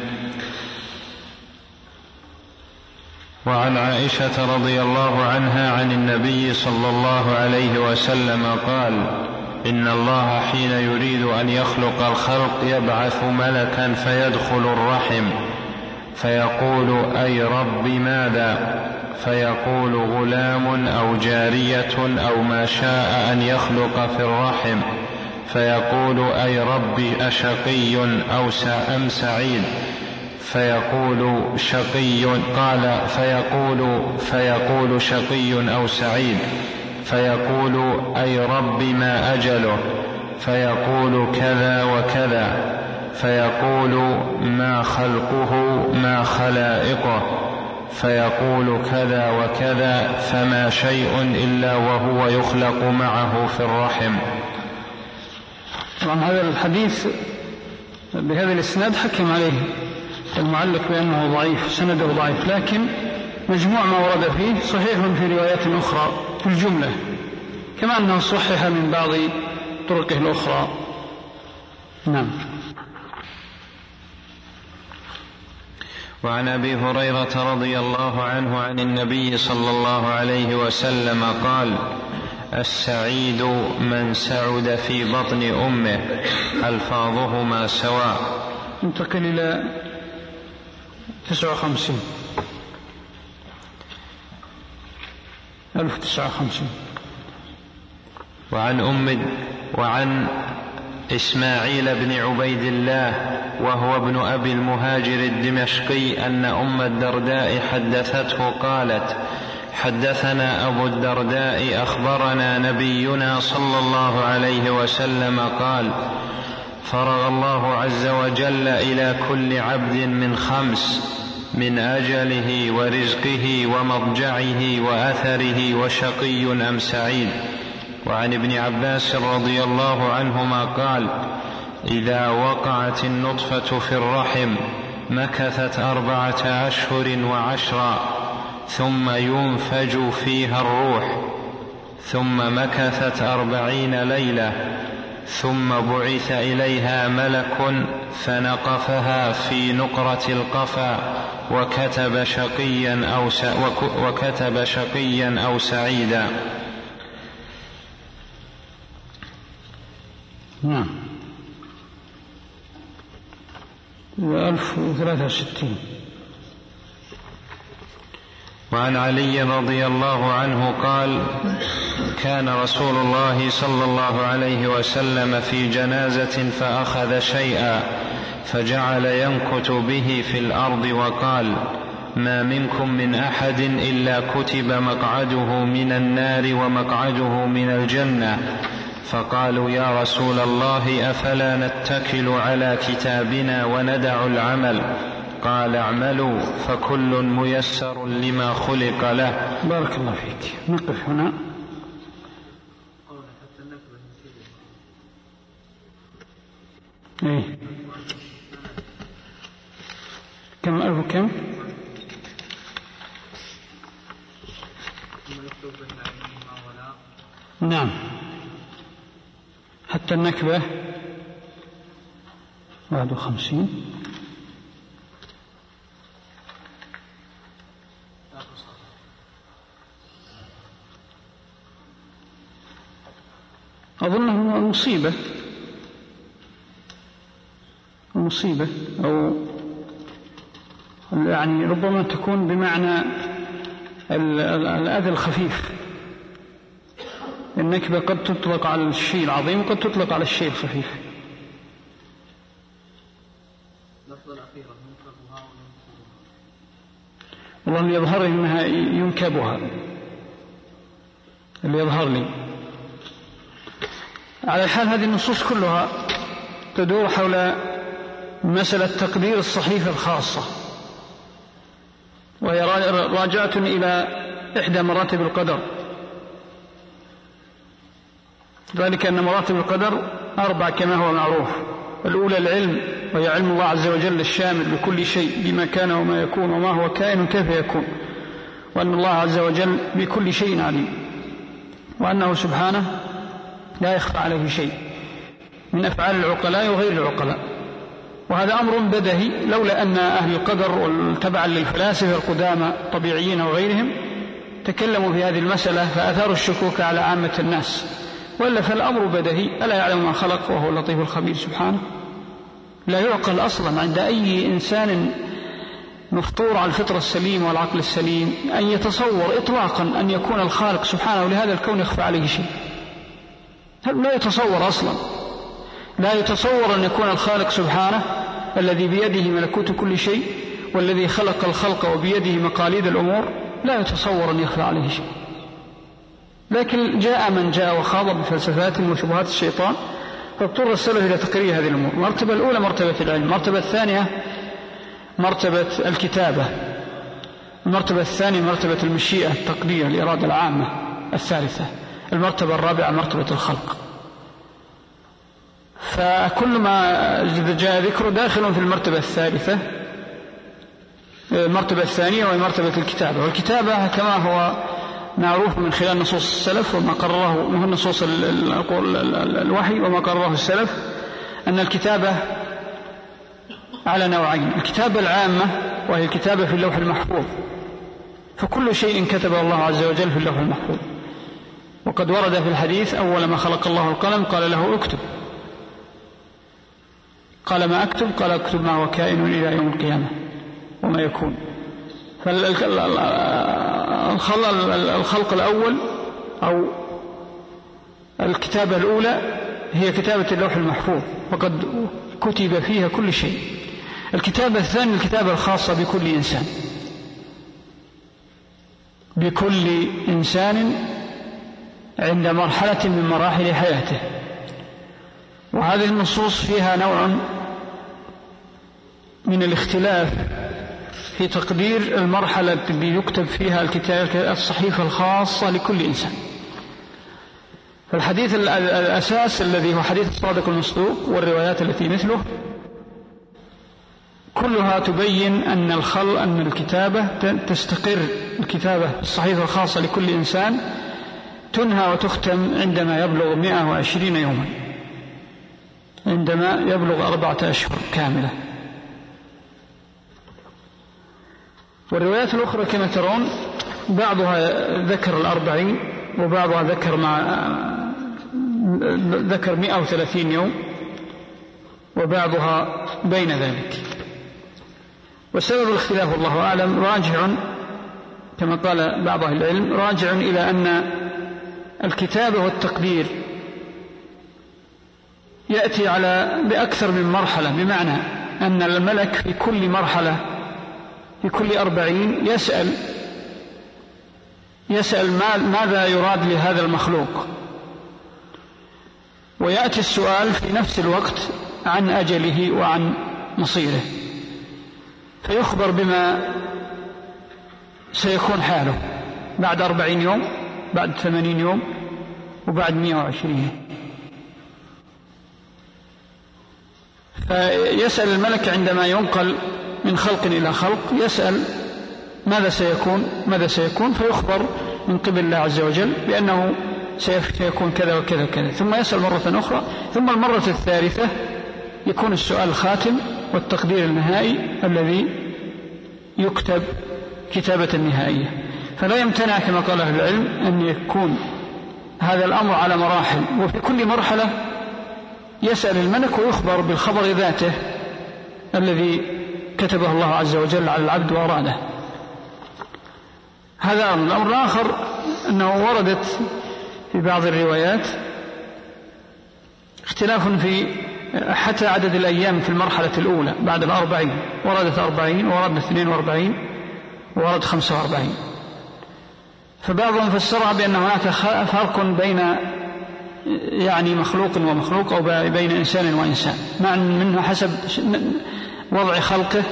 وعن عائشة رضي الله عنها عن النبي صلى الله عليه وسلم قال: إن الله حين يريد أن يخلق الخلق يبعث ملكا فيدخل الرحم فيقول: أي رب ماذا؟ فيقول: غلام أو جارية أو ما شاء أن يخلق في الرحم. فيقول: أي رب أشقي أو أم سعيد؟ فيقول: شقي. قال: فيقول فيقول شقي أو سعيد؟ فيقول أي رب ما أجله؟ فيقول كذا وكذا. فيقول ما خلقه ما خلائقه؟ فيقول كذا وكذا. فما شيء إلا وهو يخلق معه في الرحم. طبعا هذا الحديث بهذا الإسناد حكم عليه المعلق بأنه ضعيف، سنده ضعيف، لكن مجموع ما ورد فيه صحيح في روايات أخرى في الجملة، كما أنه صحح من بعض طرقه الأخرى. نعم. وعن أبي هريرة رضي الله عنه عن النبي صلى الله عليه وسلم قال: السعيد من سعد في بطن أمه، ألفاظهما سواء. انتقل إلى تسعة وخمسين ألف تسعة وخمسين. وعن أم وعن إسماعيل بن عبيد الله وهو ابن أبي المهاجر الدمشقي أن أم الدرداء حدثته قالت: حدثنا أبو الدرداء أخبرنا نبينا صلى الله عليه وسلم قال: فرغ الله عز وجل إلى كل عبد من خمس: من أجله ورزقه ومضجعه وأثره وشقي أم سعيد. وعن ابن عباس رضي الله عنهما قال: إذا وقعت النطفة في الرحم مكثت أربعة أشهر وعشرا ثم ينفج فيها الروح، ثم مكثت أربعين ليلة، ثم بعث إليها ملك فنقفها في نقرة القفا وكتب شقيا أو, وكتب شقيا أو سعيدا. نعم. ألف وثلاثة وستين. وعن علي رضي الله عنه قال: كان رسول الله صلى الله عليه وسلم في جنازة فأخذ شيئا فجعل ينكت به في الأرض وقال: ما منكم من أحد إلا كتب مقعده من النار ومقعده من الجنة. فقالوا: يا رسول الله أفلا نتكل على كتابنا وندع العمل؟ قال: اعملوا فكل ميسر لما خلق له. بارك الله فيك. نقف هنا. إيه؟ كم ألف كم؟ نعم. حتى النكبة واحد وخمسين. أظنه مصيبة مصيبة أو يعني ربما تكون بمعنى الأذى الخفيف. النكبة قد تطلق على الشيء العظيم وقد تطلق على الشيء الخفيف. والله اللي يظهر لي أنها ينكبها، اللي يظهر لي. على الحال هذه النصوص كلها تدور حول مسألة تقدير الصحيفة الخاصة، وهي راجعة إلى إحدى مراتب القدر، ذلك أن مراتب القدر أربع كما هو معروف. الأولى العلم، وهي علم الله عز وجل الشامل بكل شيء بما كان وما يكون وما هو كائن كيف يكون، وأن الله عز وجل بكل شيء عليم، وأنه سبحانه لا يخفى عليه شيء من أفعال العقلاء وغير العقلاء. وهذا أمر بدهي، لولا أن أهل القدر والتبع للفلاسفة القدامى الطبيعيين وغيرهم تكلموا في هذه المسألة فأثاروا الشكوك على عامة الناس، وإلا فالأمر بدهي. ألا يعلم ما خلق وهو اللطيف الخبير سبحانه؟ لا يعقل أصلا عند أي إنسان مفطور على الفطرة السليم والعقل السليم أن يتصور إطلاقا أن يكون الخالق سبحانه لهذا الكون يخفى عليه شيء. لا يتصور أصلا، لا يتصور أن يكون الخالق سبحانه الذي بيده ملكوت كل شيء والذي خلق الخلق وبيده مقاليد الأمور، لا يتصور أن يخفى عليه شيء. لكن جاء من جاء وخاض بفلسفات وشبهات الشيطان فاضطر السلف إلى تقرير هذه الأمور. المرتبة الأولى مرتبة العلم، المرتبة الثانية مرتبة الكتابة، المرتبة الثانية مرتبة المشيئة التقدير الإرادة العامة، الثالثة المرتبة الرابعة مرتبة الخلق. فكل ما جاء ذكره داخل في المرتبة الثالثة المرتبة الثانية وهي مرتبة الكتابة. والكتابة كما هو معروف من خلال نصوص السلف وما قرره من نصوص الوحي وما قرره السلف أن الكتابة على نوعين: الكتابة العامة وهي الكتابة في اللوح المحفوظ، فكل شيء كتبه الله عز وجل في اللوح المحفوظ. وقد ورد في الحديث: أول ما خلق الله القلم قال له اكتب، قال ما أكتب؟ قال اكتب ما هو كائن إلى يوم القيامة وما يكون. فالخلق الأول أو الكتابة الأولى هي كتابة اللوح المحفوظ وقد كتب فيها كل شيء. الكتابة الثانية الكتابة الخاصة بكل إنسان، بكل إنسان عند مرحلة من مراحل حياته. وهذه النصوص فيها نوع من الاختلاف في تقدير المرحلة التي يكتب فيها الكتاب الصحيفة الخاصة لكل إنسان. فالحديث الأساس الذي هو حديث الصادق المصدوق والروايات التي مثله كلها تبين أن الخل أن الكتابة تستقر، الكتابة الصحيفة الخاصة لكل إنسان تنهى وتختم عندما يبلغ مئة وعشرين يوما، عندما يبلغ أربعة أشهر كاملة. والروايات الأخرى كما ترون بعضها ذكر الأربعين وبعضها ذكر مع ذكر مئة وثلاثين يوم وبعضها بين ذلك. وسبب الاختلاف والله أعلم راجع كما قال بعض أهل العلم راجع إلى أن الكتابة والتقدير يأتي على بأكثر من مرحلة، بمعنى أن الملك في كل مرحلة في كل أربعين يسأل يسأل ماذا يراد لهذا المخلوق، ويأتي السؤال في نفس الوقت عن أجله وعن مصيره، فيخبر بما سيكون حاله بعد أربعين يوم، بعد ثمانين يوم، وبعد مئة وعشرين. فيسأل الملك عندما ينقل من خلق إلى خلق يسأل ماذا سيكون ماذا سيكون فيخبر من قبل الله عز وجل بأنه سيكون كذا وكذا وكذا، ثم يسأل مرة أخرى، ثم المرة الثالثة يكون السؤال الخاتم والتقدير النهائي الذي يكتب كتابة النهائية. فلا يمتنع كما قال أهل العلم أن يكون هذا الأمر على مراحل، وفي كل مرحلة يسأل الملك ويخبر بالخبر ذاته الذي كتبه الله عز وجل على العبد وأراده. هذا أمر. الأمر الآخر أنه وردت في بعض الروايات اختلاف في حتى عدد الأيام في المرحلة الأولى بعد الأربعين، وردت أربعين وردت اثنين وأربعين وورد خمسة وأربعين. فبعضهم فسرها بأن هناك فرق بين يعني مخلوق ومخلوق أو بين إنسان وإنسان، مع منه حسب وضع خلقه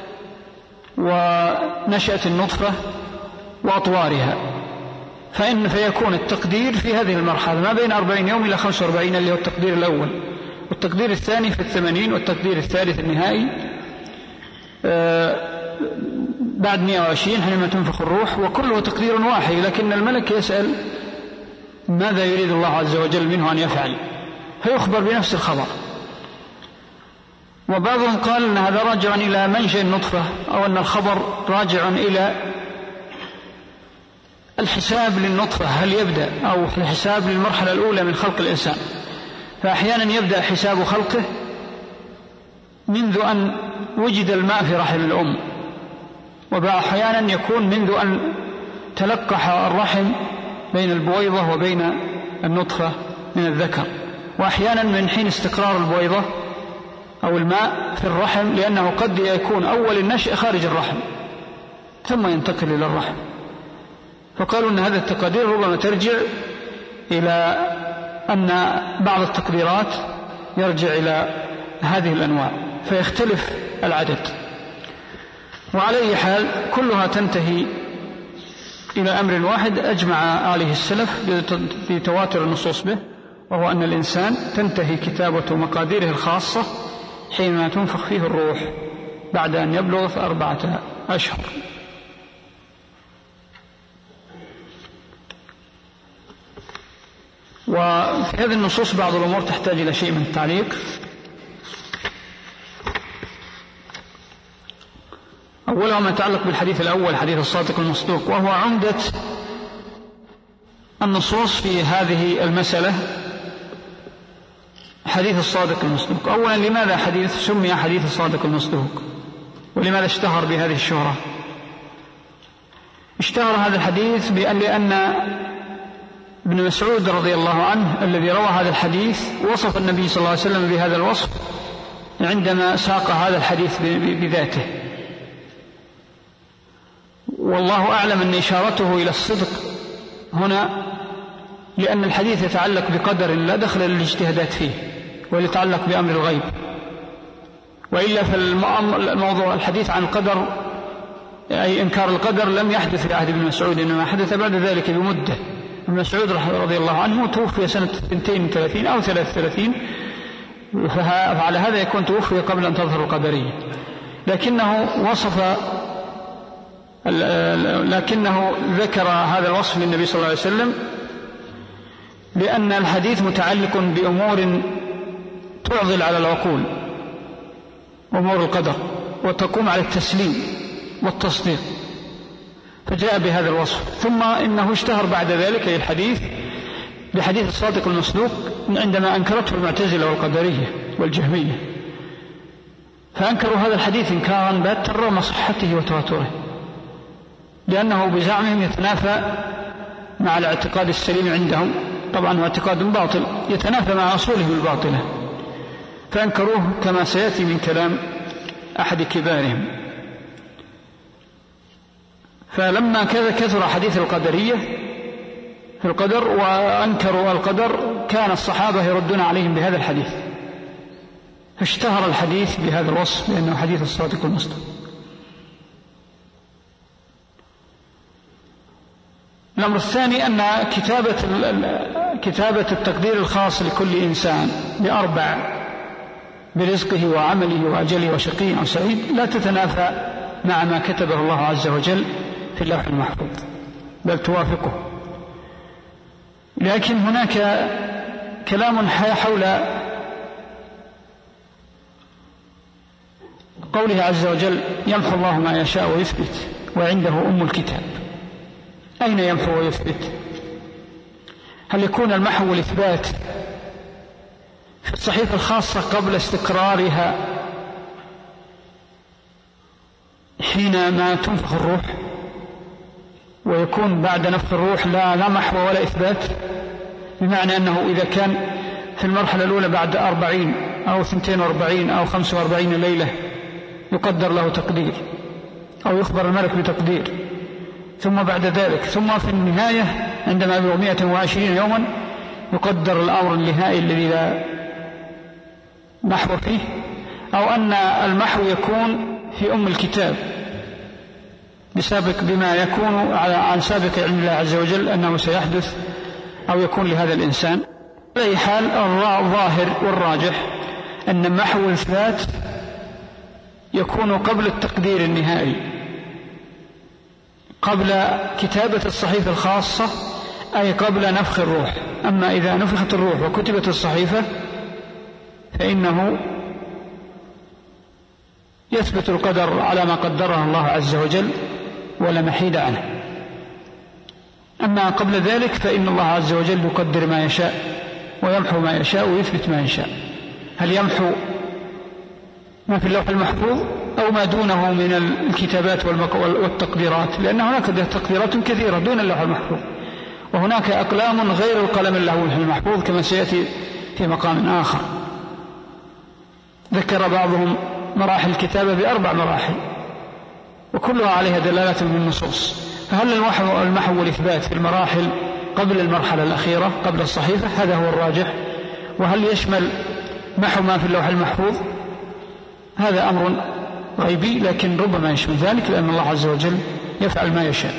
ونشأة النطفة وأطوارها، فإن فيكون التقدير في هذه المرحلة ما بين أربعين يوم إلى خمسة وأربعين اللي هو التقدير الأول، والتقدير الثاني في الثمانين، والتقدير الثالث النهائي بعد مئة وعشرين حينما تنفخ الروح، وكله تقدير واحد، لكن الملك يسأل ماذا يريد الله عز وجل منه أن يفعل فيخبر بنفس الخبر. وبعضهم قال أن هذا راجع إلى منشأ النطفة، أو أن الخبر راجع إلى الحساب للنطفة هل يبدأ أو الحساب للمرحلة الأولى من خلق الإنسان، فأحيانا يبدأ حساب خلقه منذ أن وجد الماء في رحم الأم، وأحيانا يكون منذ أن تلقح الرحم بين البويضة وبين النطفة من الذكر، وأحيانا من حين استقرار البويضة أو الماء في الرحم، لأنه قد يكون أول النشأ خارج الرحم ثم ينتقل إلى الرحم. فقالوا أن هذا التقدير ربما ترجع إلى أن بعض التقديرات يرجع إلى هذه الأنواع فيختلف العدد. وعلى أي حال كلها تنتهي إلى أمر واحد أجمع عليه السلف بتواتر النصوص به، وهو أن الإنسان تنتهي كتابة مقاديره الخاصة حينما تنفخ فيه الروح بعد أن يبلغ أربعة أشهر. وفي هذه النصوص بعض الأمور تحتاج إلى شيء من التعليق. أولها ما يتعلق بالحديث الأول، حديث الصادق المصدوق، وهو عمدة النصوص في هذه المسألة. حديث الصادق المصدوق، أولا لماذا حديث سمي حديث الصادق المصدوق، ولماذا اشتهر بهذه الشهرة؟ اشتهر هذا الحديث بأن لأن ابن مسعود رضي الله عنه الذي روى هذا الحديث وصف النبي صلى الله عليه وسلم بهذا الوصف عندما ساق هذا الحديث بذاته، والله أعلم أن إشارته إلى الصدق هنا لأن الحديث يتعلق بقدر لا دخل للاجتهادات فيه ويتعلق بأمر الغيب، وإلا فالموضوع الحديث عن القدر أي إنكار القدر لم يحدث في عهد ابن مسعود، إنما حدث بعد ذلك بمدة. ابن مسعود رضي الله عنه توفي سنة اثنتين وثلاثين أو ثلاث وثلاثين، فعلى هذا يكون توفي قبل أن تظهر القدرية، لكنه وصف لكنه ذكر هذا الوصف للنبي صلى الله عليه وسلم لأن الحديث متعلق بأمور تعضل على العقول، أمور القدر، وتقوم على التسليم والتصديق، فجاء بهذا الوصف. ثم إنه اشتهر بعد ذلك الحديث بحديث الصادق المصدوق عندما أنكرته المعتزلة والقدرية والجهمية، فأنكروا هذا الحديث إنكارا باتا رغم صحته وتواتره، لأنه بزعمهم يتنافى مع الاعتقاد السليم عندهم، طبعا هو اعتقاد باطل يتنافى مع أصوله الباطلة، فأنكروه كما سيأتي من كلام أحد كبارهم. فلما كثر حديث القدرية في القدر وأنكروا القدر كان الصحابة يردون عليهم بهذا الحديث، فاشتهر الحديث بهذا الوصف لأنه حديث الصادق المصدوق. الأمر الثاني أن كتابة كتابة التقدير الخاص لكل إنسان بأربع برزقه وعمله وأجله وشقي أو سعيد لا تتنافى مع ما كتبه الله عز وجل في اللوح المحفوظ، بل توافقه. لكن هناك كلام حول قوله عز وجل يمحو الله ما يشاء ويثبت وعنده أم الكتاب. أين يمحو ويثبت؟ هل يكون المحو والإثبات في الصحيفة الخاصة قبل استقرارها حينما تنفخ الروح، ويكون بعد نفخ الروح لا لا محو ولا إثبات؟ بمعنى أنه إذا كان في المرحلة الأولى بعد أربعين أو ثنتين وأربعين أو خمس وأربعين ليلة يقدر له تقدير أو يخبر الملك بتقدير، ثم بعد ذلك ثم في النهاية عندما يبلغ مئة وعشرين يوما يقدر الأمر النهائي الذي لا محو فيه، أو أن المحو يكون في أم الكتاب بسابق بما يكون عن سابق علم الله عز وجل أنه سيحدث أو يكون لهذا الإنسان. على أي حال الظاهر والراجح أن محو الإثبات يكون قبل التقدير النهائي، قبل كتابة الصحيفة الخاصة، أي قبل نفخ الروح. أما إذا نفخت الروح وكتبت الصحيفة فإنه يثبت القدر على ما قدره الله عز وجل ولا محيد عنه. أما قبل ذلك فإن الله عز وجل يقدر ما يشاء ويمحو ما يشاء ويثبت ما يشاء. هل يمحو ما في اللوح المحفوظ أو ما دونه من الكتابات والتقديرات؟ لأن هناك تقديرات كثيرة دون اللوح المحفوظ، وهناك أقلام غير القلم اللوح المحفوظ كما سيأتي في مقام آخر. ذكر بعضهم مراحل الكتابة بأربع مراحل وكلها عليها دلالة من النصوص. فهل المحو والإثبات في المراحل قبل المرحلة الأخيرة قبل الصحيفة، هذا هو الراجح. وهل يشمل محو ما في اللوح المحفوظ؟ هذا أمر غيبي، لكن ربما يشمل ذلك، لأن الله عز وجل يفعل ما يشاء.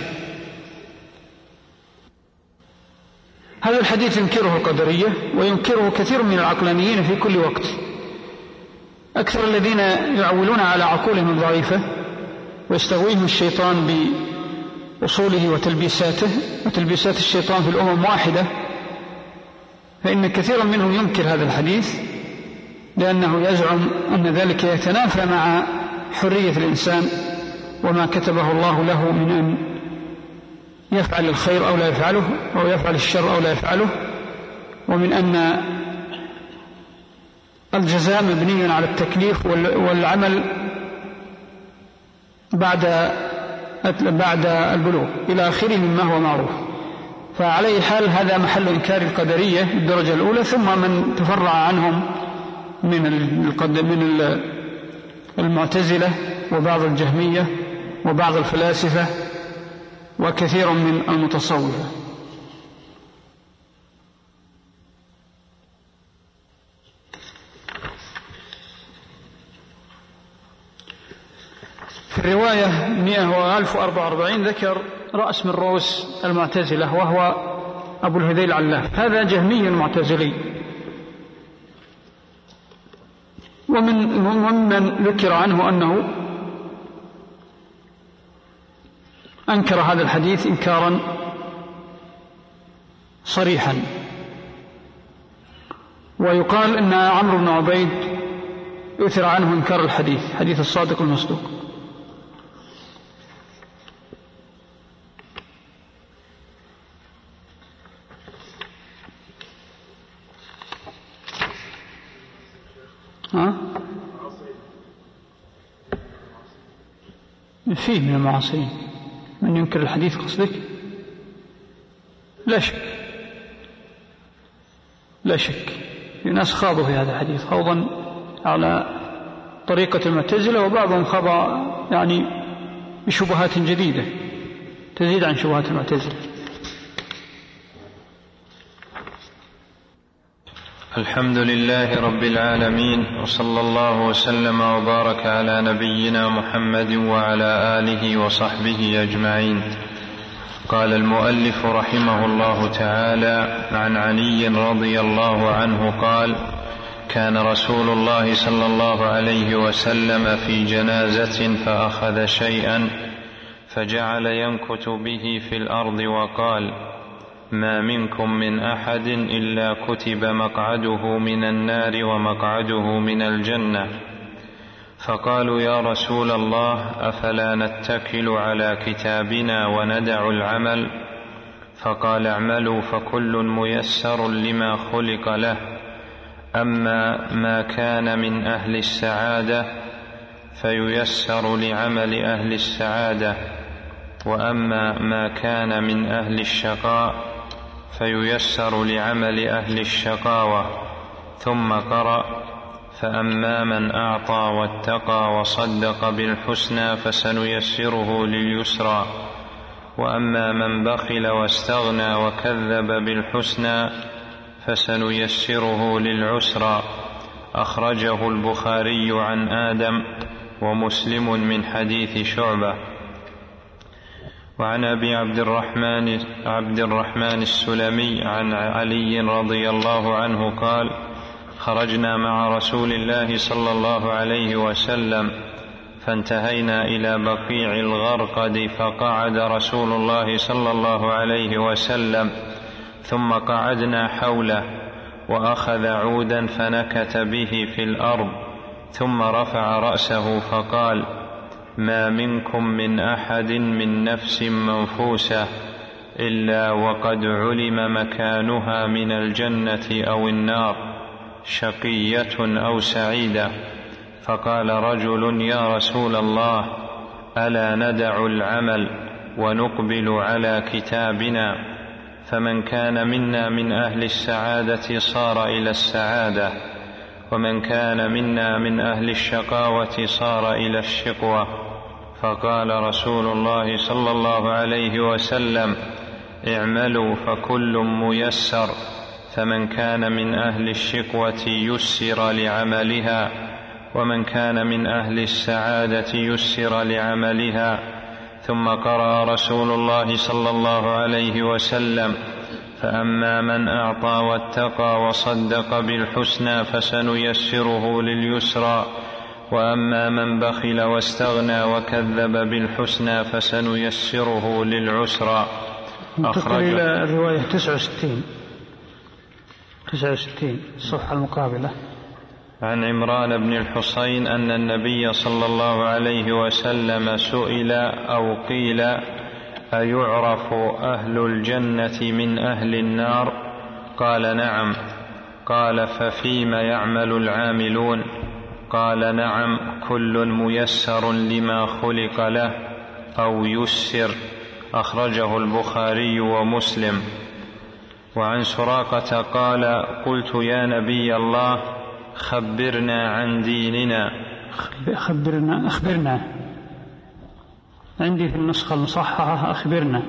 هذا الحديث ينكره القدرية وينكره كثير من العقلانيين في كل وقت. أكثر الذين يعولون على عقولهم الضعيفة ويستغويهم الشيطان بأصوله وتلبيساته وتلبيسات الشيطان في الأمم واحدة، فإن كثيرا منهم ينكر هذا الحديث لأنه يزعم أن ذلك يتنافى مع حرية الإنسان وما كتبه الله له من أن يفعل الخير أو لا يفعله، أو يفعل الشر أو لا يفعله، ومن أن الجزاء مبني على التكليف والعمل بعد بعد البلوغ إلى آخره مما هو معروف. فعلى حال هذا محل إنكار القدرية بالدرجة الأولى، ثم من تفرع عنهم من من المعتزلة وبعض الجهمية وبعض الفلاسفة وكثير من المتصوفة. في الرواية مئة وألف وأربعة وأربعين ذكر رأس من رؤوس المعتزلة وهو أبو الهذيل العلاف، هذا جهمي معتزلي، ومن ممن ذكر عنه أنه أنكر هذا الحديث إنكارا صريحا. ويقال أن عمرو بن عبيد يؤثر عنه إنكار الحديث، حديث الصادق المصدوق. ها؟ فيه من المعاصرين من ينكر الحديث قصدك؟ لا شك لا شك في ناس خاضوا في هذا الحديث خوضا على طريقة المعتزلة، وبعضهم خاض يعني بشبهات جديدة تزيد عن شبهات المعتزلة. الحمد لله رب العالمين، وصلى الله وسلم وبارك على نبينا محمد وعلى آله وصحبه أجمعين. قال المؤلف رحمه الله تعالى: عن علي رضي الله عنه قال: كان رسول الله صلى الله عليه وسلم في جنازة فأخذ شيئا فجعل ينكت به في الأرض وقال: ما منكم من أحد إلا كتب مقعده من النار ومقعده من الجنة. فقالوا: يا رسول الله، أفلا نتكل على كتابنا وندع العمل؟ فقال: اعملوا فكل ميسر لما خلق له، أما ما كان من أهل السعادة فييسر لعمل أهل السعادة، وأما ما كان من أهل الشقاء فييسر لعمل أهل الشقاوة. ثم قرأ: فأما من أعطى واتقى وصدق بالحسنى فسنيسره لليسرى، وأما من بخل واستغنى وكذب بالحسنى فسنيسره للعسرى. أخرجه البخاري عن آدم ومسلم من حديث شعبة. وعن أبي عبد الرحمن عبد الرحمن السلمي عن علي رضي الله عنه قال: خرجنا مع رسول الله صلى الله عليه وسلم فانتهينا إلى بقيع الغرقد، فقعد رسول الله صلى الله عليه وسلم ثم قعدنا حوله، وأخذ عودا فنكت به في الأرض، ثم رفع رأسه فقال: ما منكم من أحد من نفس منفوسة إلا وقد علم مكانها من الجنة أو النار، شقية أو سعيدة. فقال رجل: يا رسول الله، ألا ندع العمل ونقبل على كتابنا؟ فمن كان منا من أهل السعادة صار إلى السعادة، ومن كان منا من أهل الشقاوة صار إلى الشقوة. فقال رسول الله صلى الله عليه وسلم: اعملوا فكل ميسر، فمن كان من أهل الشقوة يسر لعملها، ومن كان من أهل السعادة يسر لعملها. ثم قرأ رسول الله صلى الله عليه وسلم: فأما من أعطى واتقى وصدق بالحسنى فسنيسره لليسرى، وأما من بخل واستغنى وكذب بالحسنى فسنيسره للعسرى. أخرج إلى الرواية تسعة وستين تسعة وستين الصفحة المقابلة. عن عمران بن الحصين أن النبي صلى الله عليه وسلم سئل أو قيل: أيعرف أهل الجنة من أهل النار؟ قال: نعم. قال: ففيما يعمل العاملون؟ قال: نعم، كل ميسر لما خلق له أو يسر. أخرجه البخاري ومسلم. وعن سراقة قال: قلت يا نبي الله خبرنا عن ديننا. خبرنا أخبرنا عندي في النسخة المصححة أخبرنا.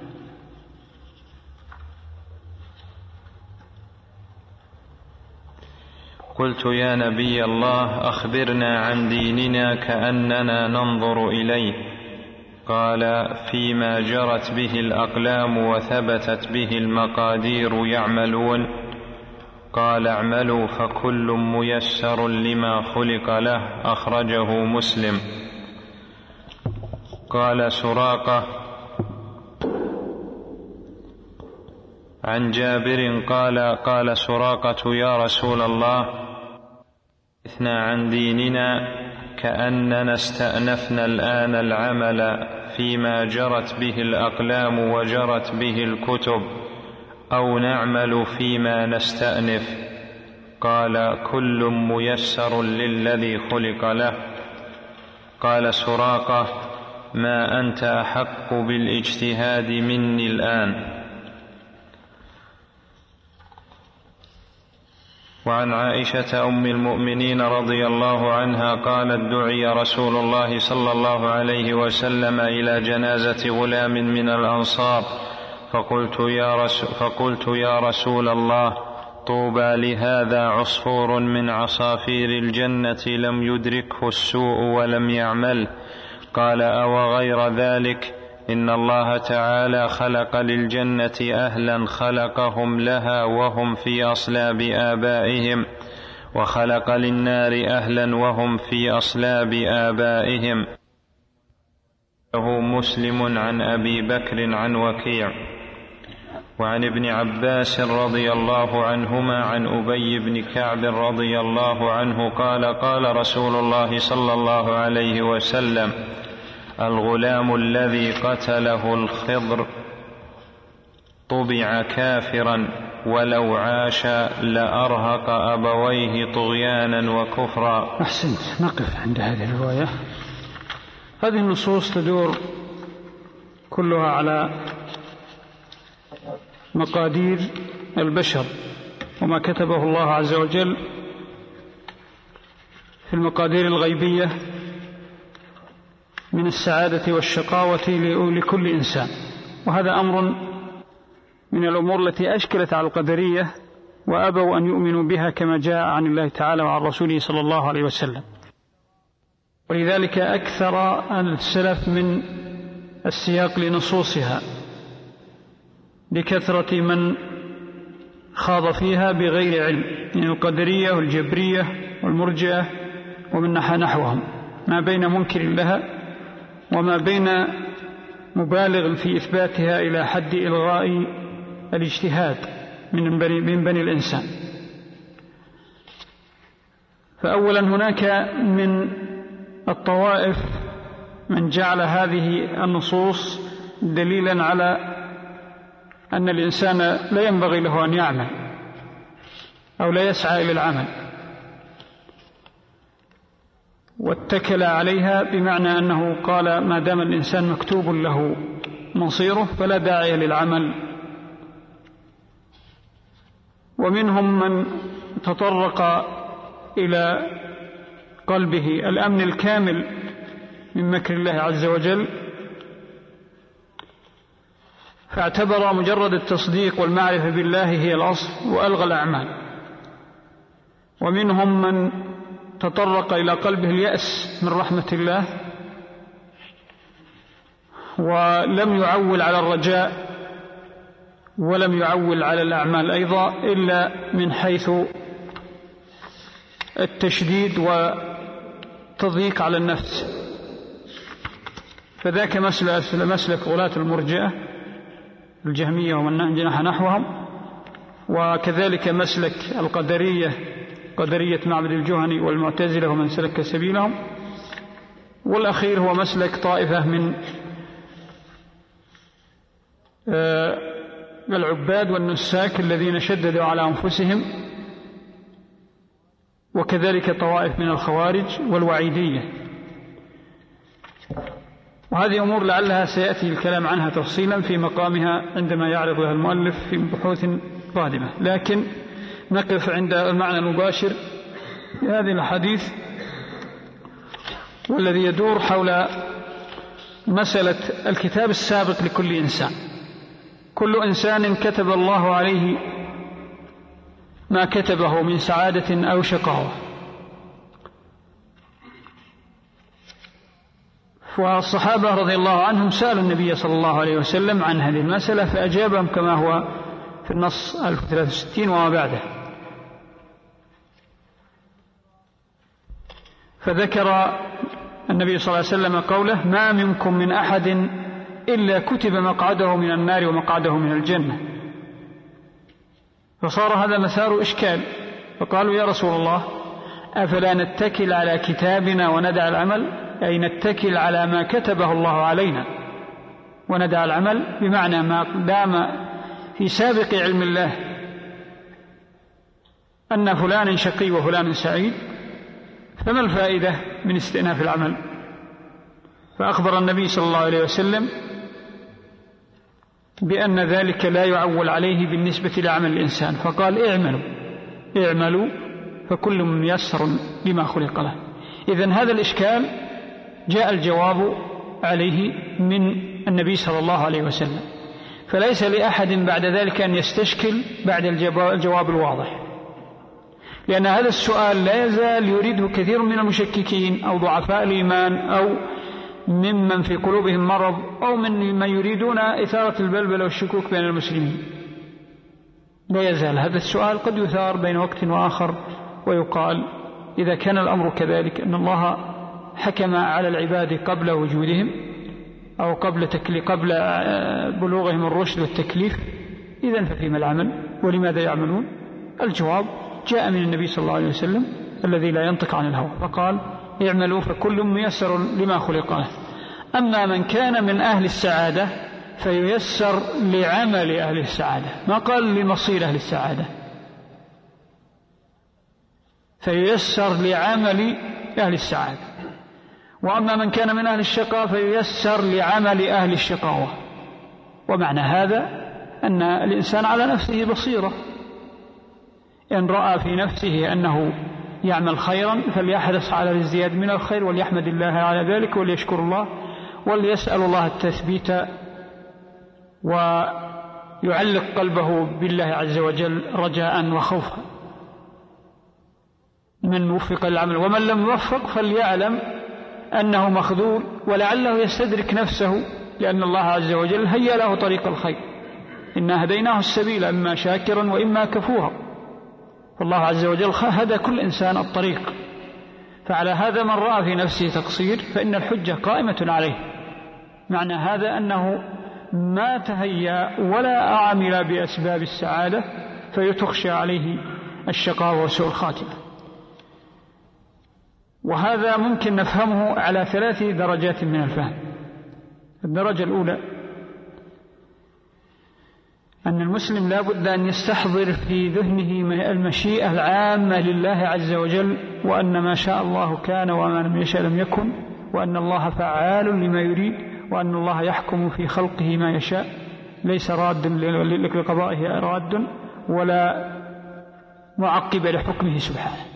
قلت يا نبي الله أخبرنا عن ديننا كأننا ننظر إليه. قال: فيما جرت به الأقلام وثبتت به المقادير يعملون. قال: اعملوا فكل ميسر لما خلق له. أخرجه مسلم. قال سراقة: عن جابر قال: قال سراقة: يا رسول الله، حدثنا عن ديننا كأننا استأنفنا الآن العمل فيما جرت به الأقلام وجرت به الكتب، أو نعمل فيما نستأنف. قال: كل ميسر للذي خلق له. قال سراقة: ما أنت أحق بالاجتهاد مني الآن. وعن عائشة أم المؤمنين رضي الله عنها قالت: دعي رسول الله صلى الله عليه وسلم إلى جنازة غلام من الأنصار، فقلت يا رسول, فقلت يا رسول الله، طوبى لهذا عصفور من عصافير الجنة لم يدركه السوء ولم يعمل. قال: أو غير ذلك، إن الله تعالى خلق للجنة أهلا خلقهم لها وهم في أصلاب آبائهم، وخلق للنار أهلا وهم في أصلاب آبائهم. له مسلم عن أبي بكر عن وكيع. وعن ابن عباس رضي الله عنهما عن أبي بن كعب رضي الله عنه قال: قال رسول الله صلى الله عليه وسلم: الغلام الذي قتله الخضر طبع كافرا، ولو عاش لأرهق أبويه طغيانا وكفرا. أحسنت. نقف عند هذه الرواية. هذه النصوص تدور كلها على مقادير البشر وما كتبه الله عز وجل في المقادير الغيبية من السعادة والشقاوة لكل إنسان. وهذا أمر من الأمور التي أشكلت على القدرية وأبوا أن يؤمنوا بها كما جاء عن الله تعالى وعن رسوله صلى الله عليه وسلم. ولذلك أكثر السلف من السياق لنصوصها لكثرة من خاض فيها بغير علم من يعني القدرية والجبرية والمرجئة ومن نحوهم، ما بين منكر لها وما بين مبالغ في إثباتها إلى حد إلغاء الاجتهاد من بني, من بني الإنسان. فأولا هناك من الطوائف من جعل هذه النصوص دليلا على أن الإنسان لا ينبغي له أن يعمل أو لا يسعى إلى العمل، واتكل عليها بمعنى أنه قال ما دام الإنسان مكتوب له مصيره فلا داعي للعمل. ومنهم من تطرق إلى قلبه الأمن الكامل من مكر الله عز وجل، فاعتبر مجرد التصديق والمعرفة بالله هي الأصل وألغى الأعمال. ومنهم من تطرق إلى قلبه اليأس من رحمة الله ولم يعول على الرجاء ولم يعول على الأعمال أيضا إلا من حيث التشديد والتضييق على النفس، فذاك مسلك غلاة المرجئة الجهمية ومن جنح نحوهم، وكذلك مسلك القدرية قدرية معبد الجهني والمعتزلة ومن سلك سبيلهم، والأخير هو مسلك طائفة من العباد والنساك الذين شددوا على أنفسهم، وكذلك طوائف من الخوارج والوعيدية. وهذه أمور لعلها سيأتي الكلام عنها تفصيلا في مقامها عندما يعرض لها المؤلف في بحوث قادمة، لكن نقف عند المعنى المباشر في هذه الحديث والذي يدور حول مسألة الكتاب السابق لكل إنسان. كل إنسان كتب الله عليه ما كتبه من سعادة أو شقاوة، والصحابة رضي الله عنهم سألوا النبي صلى الله عليه وسلم عن هذه المسألة فأجابهم كما هو في النص ألف وثلاثة وستين وما بعده. فذكر النبي صلى الله عليه وسلم قوله: ما منكم من أحد إلا كتب مقعده من النار ومقعده من الجنة. فصار هذا مثار إشكال، فقالوا: يا رسول الله، أفلا نتكل على كتابنا وندع العمل؟ أي نتكل على ما كتبه الله علينا وندع العمل، بمعنى ما دام في سابق علم الله أن فلان شقي وفلان سعيد، فما الفائدة من استئناف العمل؟ فأخبر النبي صلى الله عليه وسلم بأن ذلك لا يعول عليه بالنسبة لعمل الإنسان، فقال: اعملوا اعملوا فكل ميسر لما خلق له. إذن هذا الإشكال جاء الجواب عليه من النبي صلى الله عليه وسلم، فليس لأحد بعد ذلك أن يستشكل بعد الجواب الواضح، لأن هذا السؤال لا يزال يريده كثير من المشككين أو ضعفاء الإيمان أو ممن في قلوبهم مرض أو من من يريدون إثارة البلبل والشكوك بين المسلمين. لا يزال هذا السؤال قد يثار بين وقت وآخر، ويقال: إذا كان الأمر كذلك أن الله حكم على العباد قبل وجودهم أو قبل تكليف قبل بلوغهم الرشد والتكليف، إذن ففيما العمل ولماذا يعملون؟ الجواب جاء من النبي صلى الله عليه وسلم الذي لا ينطق عن الهوى، فقال: اعملوا فكل ميسر لما خلق له. أما من كان من أهل السعادة فييسر لعمل أهل السعادة، ما قال لمصير أهل السعادة، فييسر لعمل أهل السعادة. وأما من كان من أهل الشقاء فييسر لعمل أهل الشقاوة. ومعنى هذا أن الإنسان على نفسه بصيرة، إن رأى في نفسه أنه يعمل خيرا فليحرص على الازدياد من الخير وليحمد الله على ذلك وليشكر الله وليسأل الله التثبيت ويعلق قلبه بالله عز وجل رجاء وخوفا. من وفق العمل، ومن لم يوفق فليعلم أنه مخذول، ولعله يستدرك نفسه، لأن الله عز وجل هيأ له طريق الخير: إنا هديناه السبيل إما شاكرا وإما كفورا. فالله عز وجل هدى كل إنسان الطريق. فعلى هذا من رأى في نفسه تقصير فإن الحجة قائمة عليه. معنى هذا أنه ما تهيأ ولا عمل بأسباب السعادة فيتخشى عليه الشقاء وسوء الخاتمة. وهذا ممكن نفهمه على ثلاث درجات من الفهم. الدرجة الأولى أن المسلم لا بد أن يستحضر في ذهنه المشيئة العامة لله عز وجل، وأن ما شاء الله كان وما لم يشاء لم يكن، وأن الله فعال لما يريد، وأن الله يحكم في خلقه ما يشاء، ليس راد لقضائه راد ولا معقب لحكمه سبحانه،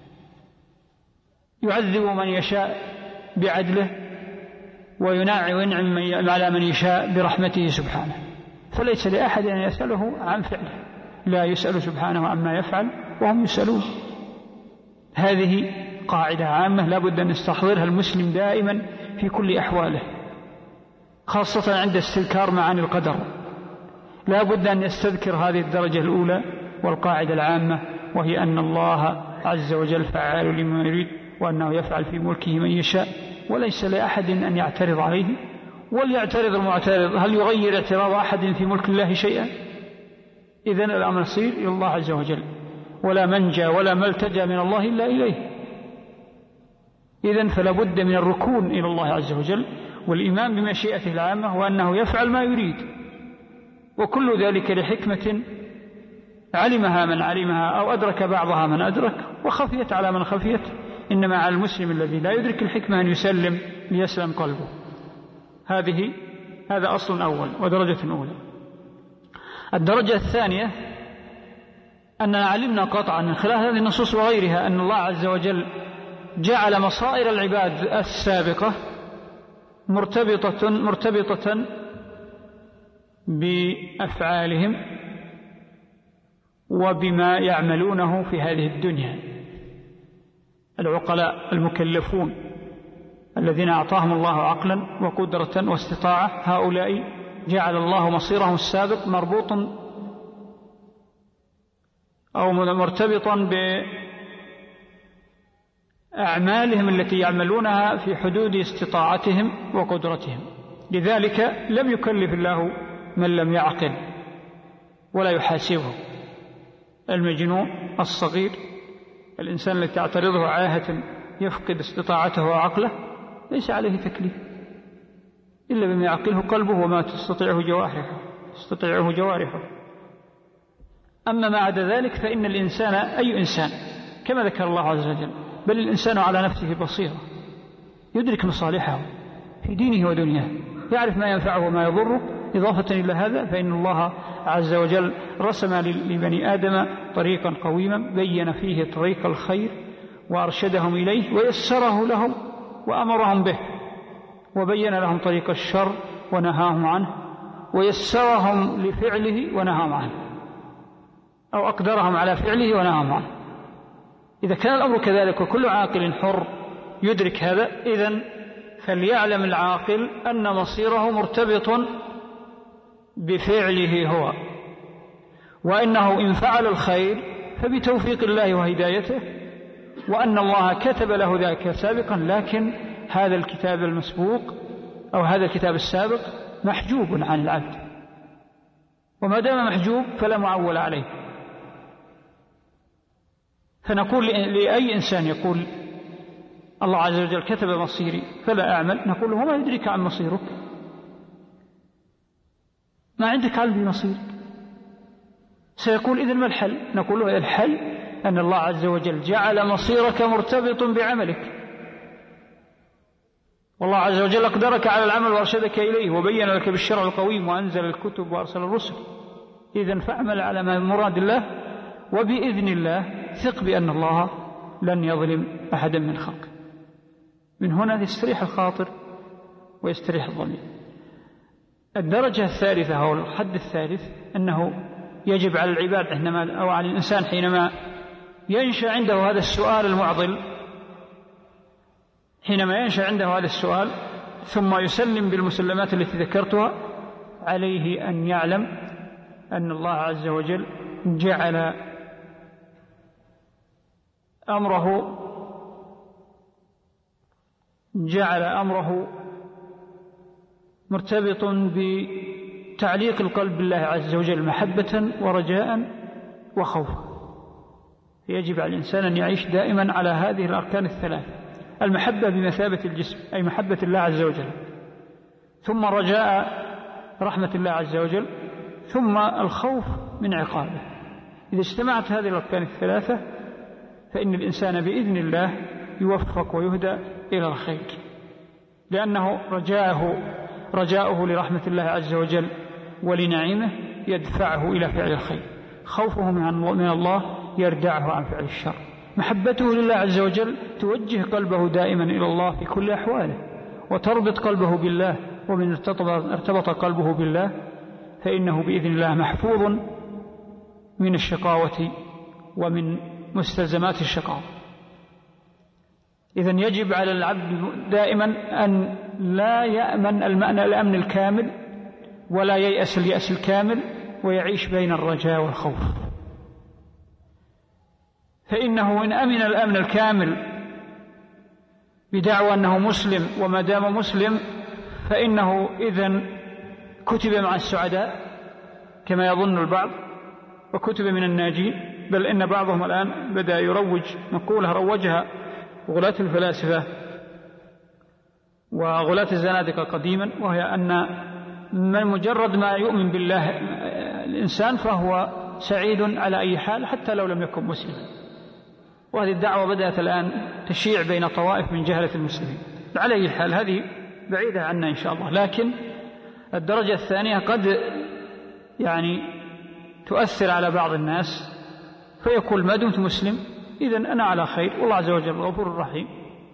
يعذب من يشاء بعدله وينعم على من يشاء برحمته سبحانه. فليس لأحد أن يسأله عن فعله، لا يسأل سبحانه عما يفعل وهم يسألون. هذه قاعدة عامة لا بد أن يستحضرها المسلم دائما في كل أحواله، خاصة عند استذكار معاني القدر. لا بد أن يستذكر هذه الدرجة الأولى والقاعدة العامة، وهي أن الله عز وجل فعال لما يريد، وأنه يفعل في ملكه من يشاء، وليس لأحد أن يعترض عليه. وليعترض المعترض، هل يغير اعتراض أحد في ملك الله شيئا؟ إذن الأمر يصير إلى الله عز وجل، ولا منجى ولا ملتجى من الله إلا إليه. إذن فلا بد من الركون إلى الله عز وجل والإيمان بمشيئته العامة، وأنه يفعل ما يريد، وكل ذلك لحكمة علمها من علمها أو أدرك بعضها من أدرك، وخفيت على من خفيت. إنما على المسلم الذي لا يدرك الحكمة أن يسلم ليسلم قلبه. هذه هذا أصل أول ودرجة أولى. الدرجة الثانية أننا علمنا قطعا من خلال هذه النصوص وغيرها أن الله عز وجل جعل مصائر العباد السابقة مرتبطة مرتبطة بأفعالهم وبما يعملونه في هذه الدنيا. العقلاء المكلفون الذين أعطاهم الله عقلا وقدرة واستطاعة، هؤلاء جعل الله مصيرهم السابق مربوط أو مرتبطا بأعمالهم التي يعملونها في حدود استطاعتهم وقدرتهم. لذلك لم يكلف الله من لم يعقل ولا يحاسبه. المجنون الصغير، الإنسان الذي تعترضه عاهة يفقد استطاعته وعقله، ليس عليه تكليف إلا بما يعقله قلبه وما تستطيعه جوارحه تستطيعه جوارحه. أما ما عدا ذلك فإن الإنسان أي إنسان كما ذكر الله عز وجل، بل الإنسان على نفسه بصيرة، يدرك مصالحه في دينه ودنياه، يعرف ما ينفعه وما يضره. إضافة إلى هذا فإن الله عز وجل رسم لبني آدم طريقا قويما بين فيه طريق الخير وأرشدهم إليه ويسره لهم وأمرهم به، وبين لهم طريق الشر ونهاهم عنه، ويسرهم لفعله ونهاهم عنه، أو أقدرهم على فعله ونهاهم عنه. إذا كان الأمر كذلك وكل عاقل حر يدرك هذا، إذن فليعلم العاقل أن مصيره مرتبط بفعله هو، وأنه إن فعل الخير فبتوفيق الله وهدايته، وأن الله كتب له ذلك سابقا، لكن هذا الكتاب المسبوق أو هذا الكتاب السابق محجوب عن العبد، وما دام محجوب فلا معول عليه. فنقول لأي إنسان يقول الله عز وجل كتب مصيري فلا أعمل، نقول له ما يدرك عن مصيرك، ما عندك علم بمصيرك. سيقول إذن ما الحل؟ نقول له الحل أن الله عز وجل جعل مصيرك مرتبط بعملك، والله عز وجل أقدرك على العمل وأرشدك إليه وبين لك بالشرع القويم وأنزل الكتب وأرسل الرسل. إذن فأعمل على ما مراد الله، وبإذن الله ثق بأن الله لن يظلم أحدا من خلقه. من هنا يستريح الخاطر ويستريح الضمير. الدرجة الثالثة أو الحد الثالث أنه يجب على العباد حينما أو على الإنسان حينما ينشأ عنده هذا السؤال المعضل، حينما ينشأ عنده هذا السؤال ثم يسلم بالمسلمات التي ذكرتها، عليه أن يعلم أن الله عز وجل جعل أمره جعل أمره مرتبط بتعليق القلب بالله عز وجل محبة ورجاء وخوفا. يجب على الإنسان أن يعيش دائما على هذه الأركان الثلاث: المحبة بمثابة الجسم أي محبة الله عز وجل، ثم رجاء رحمة الله عز وجل، ثم الخوف من عقابه. إذا اجتمعت هذه الأركان الثلاثة فإن الإنسان بإذن الله يوفق ويهدى إلى الخير، لأنه رجاءه رجاؤه لرحمة الله عز وجل ولنعيمه يدفعه إلى فعل الخير، خوفه من الله يردعه عن فعل الشر، محبته لله عز وجل توجه قلبه دائما إلى الله في كل أحواله وتربط قلبه بالله، ومن ارتبط قلبه بالله فإنه بإذن الله محفوظ من الشقاوة ومن مستلزمات الشقاوة. إذن يجب على العبد دائما أن لا يأمن المعنى الأمن الكامل ولا ييأس اليأس الكامل، ويعيش بين الرجاء والخوف. فإنه إن أمن الأمن الكامل بدعوى أنه مسلم وما دام مسلم فإنه إذن كتب مع السعداء كما يظن البعض وكتب من الناجين، بل إن بعضهم الآن بدأ يروج مقولة روجها غلاة الفلاسفة وغلاة الزنادقة قديما، وهي أن من مجرد ما يؤمن بالله الإنسان فهو سعيد على أي حال حتى لو لم يكن مسلما. وهذه الدعوة بدأت الآن تشيع بين طوائف من جهلة المسلمين. على أي حال هذه بعيدة عنا إن شاء الله، لكن الدرجة الثانية قد يعني تؤثر على بعض الناس فيقول ما دمت مسلم إذن أنا على خير والله عز وجل غفور رحيم،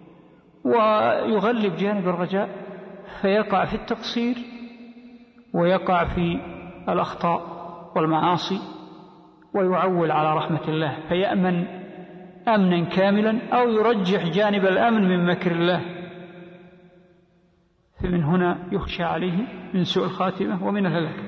ويغلب جانب الرجاء فيقع في التقصير ويقع في الأخطاء والمعاصي ويعول على رحمة الله فيأمن أمنا كاملا، أو يرجح جانب الأمن من مكر الله، فمن هنا يخشى عليه من سوء الخاتمة ومن الهلاك.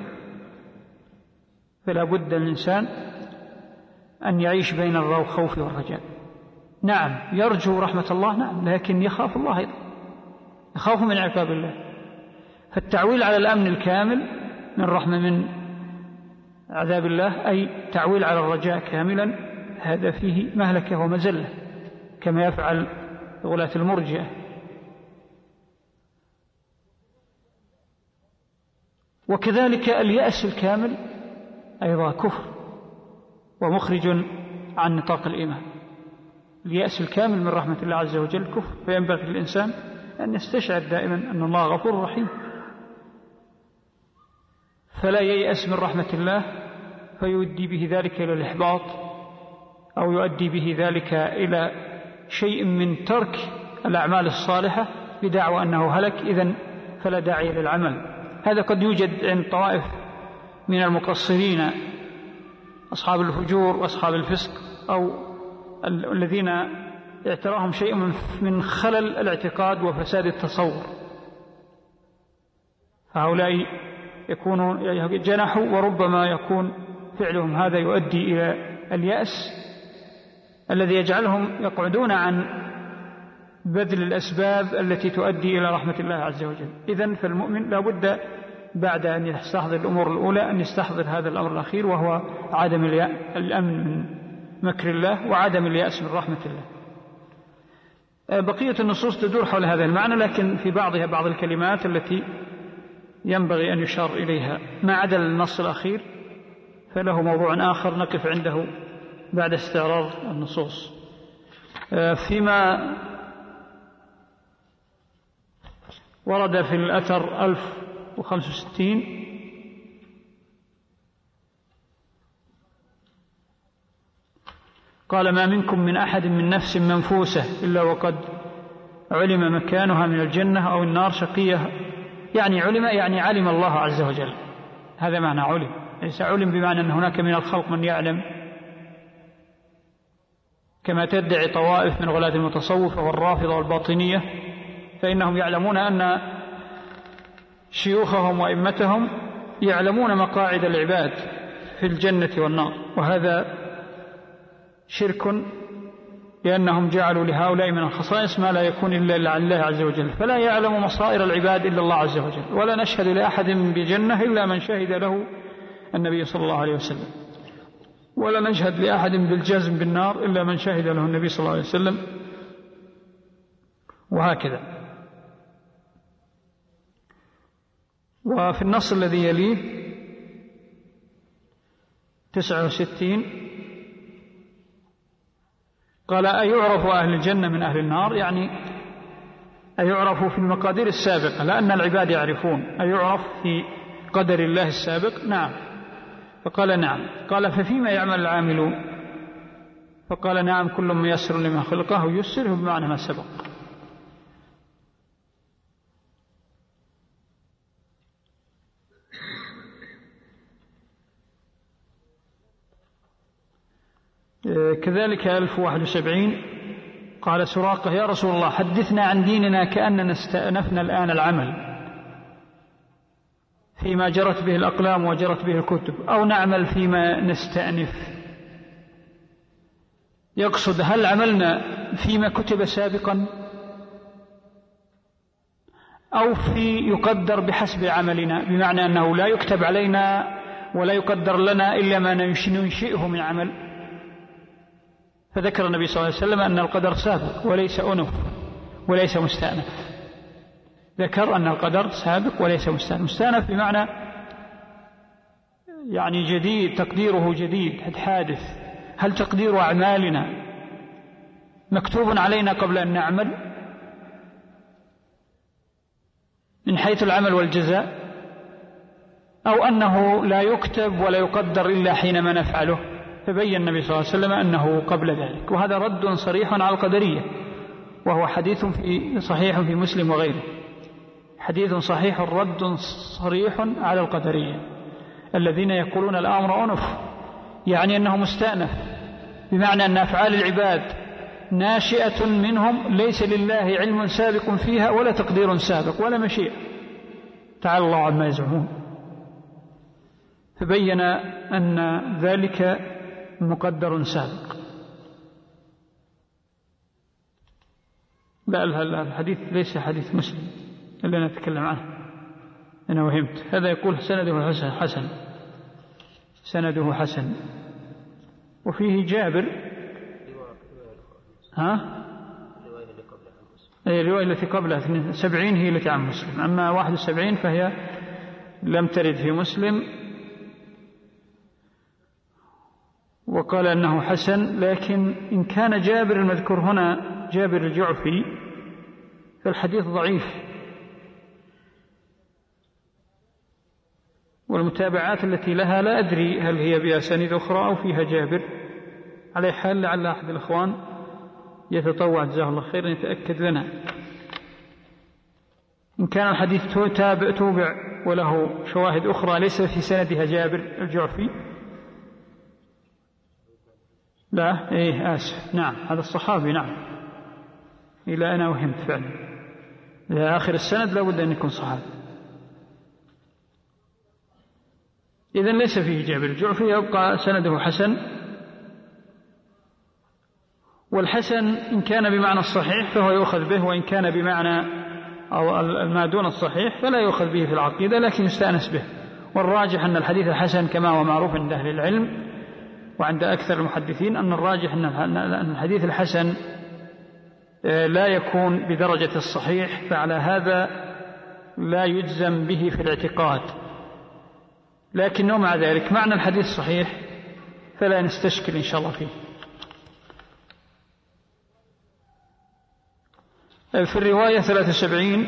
فلا بد الإنسان أن يعيش بين الخوف والرجاء. نعم يرجو رحمة الله، نعم، لكن يخاف الله أيضا، يخاف من عقاب الله. فالتعويل على الأمن الكامل من رحمة من عذاب الله أي تعويل على الرجاء كاملا، هذا فيه مهلكة ومزلة كما يفعل غلاة المرجئة. وكذلك اليأس الكامل أيضا كفر ومخرج عن نطاق الإيمان. اليأس الكامل من رحمة الله عز وجل كفر، فينبغي للإنسان أن يستشعر دائما أن الله غفور رحيم، فلا ييأس من رحمة الله فيؤدي به ذلك إلى الإحباط أو يؤدي به ذلك إلى شيء من ترك الأعمال الصالحة بدعوى أنه هلك، إذن فلا داعي للعمل. هذا قد يوجد عند طوائف من المقصرين أصحاب الفجور وأصحاب الفسق أو الذين اعتراهم شيء من خلل الاعتقاد وفساد التصور، فهؤلاء يكونوا جنحوا، وربما يكون فعلهم هذا يؤدي إلى اليأس الذي يجعلهم يقعدون عن بذل الأسباب التي تؤدي إلى رحمة الله عز وجل. إذن فالمؤمن لا بد بعد أن يستحضر الأمور الأولى أن يستحضر هذا الأمر الأخير، وهو عدم الأمن من مكر الله وعدم اليأس من رحمة الله. بقية النصوص تدور حول هذا المعنى، لكن في بعضها بعض الكلمات التي ينبغي أن يشار إليها، ما عدا النص الأخير فله موضوع آخر نقف عنده بعد استعراض النصوص. فيما ورد في الأثر ألف وخمس وستين قال: ما منكم من أحد من نفس منفوسة إلا وقد علم مكانها من الجنة أو النار شقية. يعني علم يعني علم الله عز وجل، هذا معنى علم، ليس علم بمعنى أن هناك من الخلق من يعلم كما تدعي طوائف من غلاة المتصوفة والرافضة والباطنية، فإنهم يعلمون أن شيوخهم وإمتهم يعلمون مقاعد العباد في الجنة والنار، وهذا شرك، لأنهم جعلوا لهؤلاء من الخصائص ما لا يكون إلا عن الله عز وجل، فلا يعلم مصائر العباد إلا الله عز وجل. ولا نشهد لأحد بجنة إلا من شهد له النبي صلى الله عليه وسلم، ولا نشهد لأحد بالجزم بالنار إلا من شهد له النبي صلى الله عليه وسلم، وهكذا. وفي النص الذي يليه تسعة وستين قال: أيعرف أهل الجنة من أهل النار؟ يعني أيعرف في المقادير السابقة، لأن العباد يعرفون، أيعرف في قدر الله السابق؟ نعم. فقال: نعم. قال: ففيما يعمل العاملون؟ فقال: نعم، كل ميسر لما خلقه يسره بمعنى ما سبق. كذلك ألف وواحد وسبعين قال سراقة: يا رسول الله حدثنا عن ديننا كأننا استأنفنا الآن العمل فيما جرت به الأقلام وجرت به الكتب، أو نعمل فيما نستأنف. يقصد هل عملنا فيما كتب سابقا أو في يقدر بحسب عملنا، بمعنى أنه لا يكتب علينا ولا يقدر لنا إلا ما ننشئه من عمل. فذكر النبي صلى الله عليه وسلم أن القدر سابق وليس أنف وليس مستأنف. ذكر أن القدر سابق وليس مستأنف. مستأنف بمعنى يعني جديد، تقديره جديد حادث. هل تقدير أعمالنا مكتوب علينا قبل أن نعمل من حيث العمل والجزاء، أو أنه لا يكتب ولا يقدر إلا حينما نفعله؟ فبين النبي صلى الله عليه وسلم أنه قبل ذلك. وهذا رد صريح على القدرية، وهو حديث في صحيح في مسلم وغيره، حديث صحيح رد صريح على القدرية الذين يقولون الأمر أنف، يعني أنه مستأنف، بمعنى أن أفعال العباد ناشئة منهم ليس لله علم سابق فيها ولا تقدير سابق ولا مشيئة، تعالى الله عما يزعمون. فبين أن ذلك مقدر سابق. لا، الحديث ليس حديث مسلم اللي نتكلم عنه، أنا وهمت. هذا يقول سنده حسن، سنده حسن. وفيه جابر، ها الرواية التي قبلها سبعين هي التي عن مسلم، أما واحد وسبعين فهي لم ترد في مسلم. وقال أنه حسن، لكن إن كان جابر المذكور هنا جابر الجعفي فالحديث ضعيف، والمتابعات التي لها لا أدري هل هي بأسانيد أخرى أو فيها جابر. على حال لعل أحد الإخوان يتطوع جزاه الله خيرا يتأكد لنا إن كان الحديث تابع توبع وله شواهد أخرى ليس في سندها جابر الجعفي. لا، إيه آسف، نعم هذا الصحابي، نعم إلى أنا وهمت فعلا، إلى آخر السند لا بد أن يكون صحابي. إذن ليس فيه جابر الجعفي، يبقى سنده حسن. والحسن إن كان بمعنى الصحيح فهو يؤخذ به، وإن كان بمعنى أو ما دون الصحيح فلا يؤخذ به في العقيدة، لكن يستأنس به. والراجح أن الحديث الحسن كما هو معروف عند أهل العلم وعند أكثر المحدثين أن الراجح أن الحديث الحسن لا يكون بدرجة الصحيح، فعلى هذا لا يجزم به في الاعتقاد، لكنه مع ذلك معنى الحديث صحيح فلا نستشكل إن شاء الله فيه. في الرواية ثلاثة وسبعين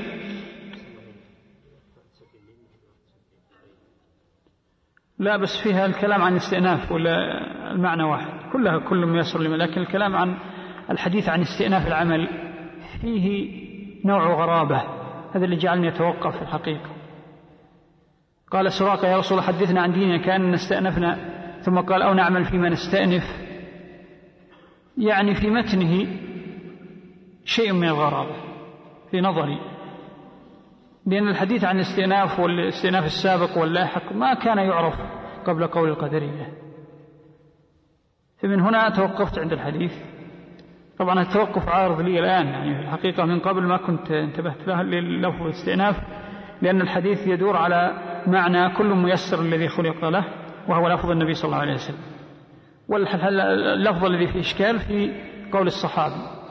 لا بس فيها الكلام عن استئناف ولا المعنى واحد، كلها كل ميسر لما، لكن الكلام عن الحديث عن استئناف العمل فيه نوع غرابة، هذا اللي جعلني أتوقف في الحقيقة. قال سراقة: يا رسول الله حدثنا عن ديننا كأننا استأنفنا، ثم قال: أو نعمل فيما نستأنف، يعني في متنه شيء من الغرابة في نظري، لأن الحديث عن الاستئناف والاستئناف السابق واللاحق ما كان يعرف قبل قول القدرية. فمن هنا توقفت عند الحديث. طبعا التوقف عارض لي الآن، يعني في الحقيقة من قبل ما كنت انتبهت له للفظ الاستئناف، لأن الحديث يدور على معنى كل ميسر الذي خلق له، وهو لفظ النبي صلى الله عليه وسلم. واللفظ الذي فيه إشكال في قول الصحابي.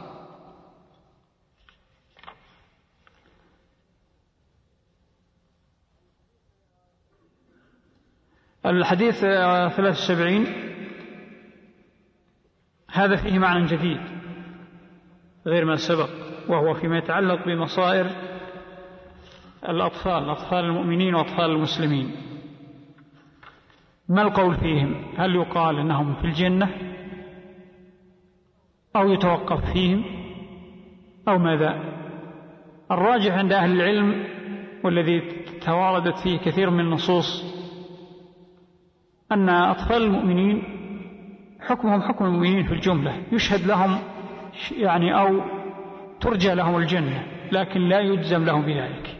الحديث ثلاثة وسبعين هذا فيه معنى جديد غير ما سبق، وهو فيما يتعلق بمصائر الأطفال، أطفال المؤمنين وأطفال المسلمين. ما القول فيهم؟ هل يقال أنهم في الجنة أو يتوقف فيهم أو ماذا؟ الراجح عند أهل العلم والذي تواردت فيه كثير من النصوص أن أطفال المؤمنين حكمهم حكم المؤمنين في الجملة، يشهد لهم يعني أو ترجى لهم الجنة، لكن لا يجزم لهم بذلك.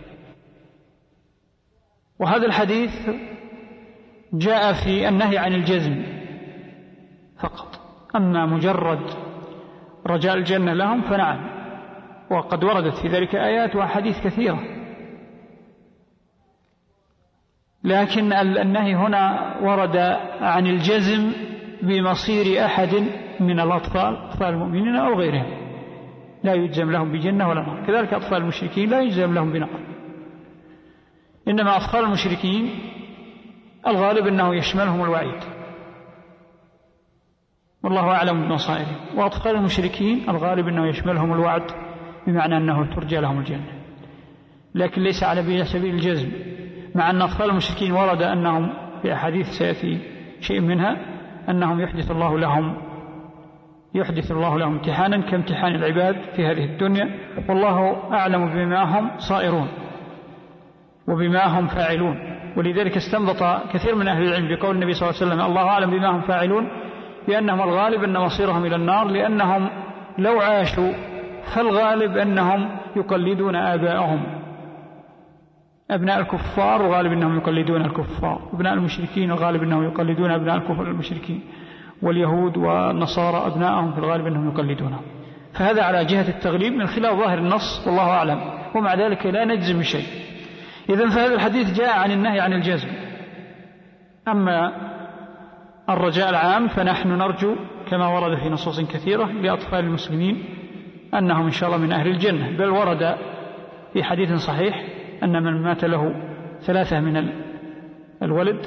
وهذا الحديث جاء في النهي عن الجزم فقط، أما مجرد رجاء الجنة لهم فنعم، وقد وردت في ذلك آيات وأحاديث كثيرة، لكن النهي هنا ورد عن الجزم بمصير أحد من الأطفال، أطفال المؤمنين أو غيرهم، لا يجزم لهم بجنة ولا نار. كذلك أطفال المشركين لا يجزم لهم بنار، إنما أطفال المشركين الغالب أنه يشملهم الوعيد، والله أعلم بمصائرهم، وأطفال المشركين الغالب أنه يشملهم الوعد، بمعنى أنه ترجى لهم الجنة، لكن ليس على سبيل الجزم، مع أن أطفال المشركين ورد أنهم في أحاديث سيأتي شيء منها أنهم يحدث الله لهم يحدث الله لهم امتحانا كامتحان العباد في هذه الدنيا، والله أعلم بما هم صائرون وبما هم فاعلون. ولذلك استنبط كثير من أهل العلم بقول النبي صلى الله عليه وسلم الله أعلم بما هم فاعلون، لأنهم الغالب أن مصيرهم إلى النار، لأنهم لو عاشوا فالغالب أنهم يقلدون آباءهم، أبناء الكفار الغالب أنهم يقلدون الكفار، أبناء المشركين الغالب أنهم يقلدون أبناء الكفر المشركين، واليهود والنصارى أبناءهم في الغالب أنهم يقلدونهم. فهذا على جهة التغليب من خلال ظاهر النص، والله أعلم، ومع ذلك لا نجزم بشيء. إذن فهذا الحديث جاء عن النهي عن الجزم. أما الرجاء العام فنحن نرجو كما ورد في نصوص كثيرة لأطفال المسلمين أنهم إن شاء الله من أهل الجنة، بل ورد في حديث صحيح أن من مات له ثلاثة من الولد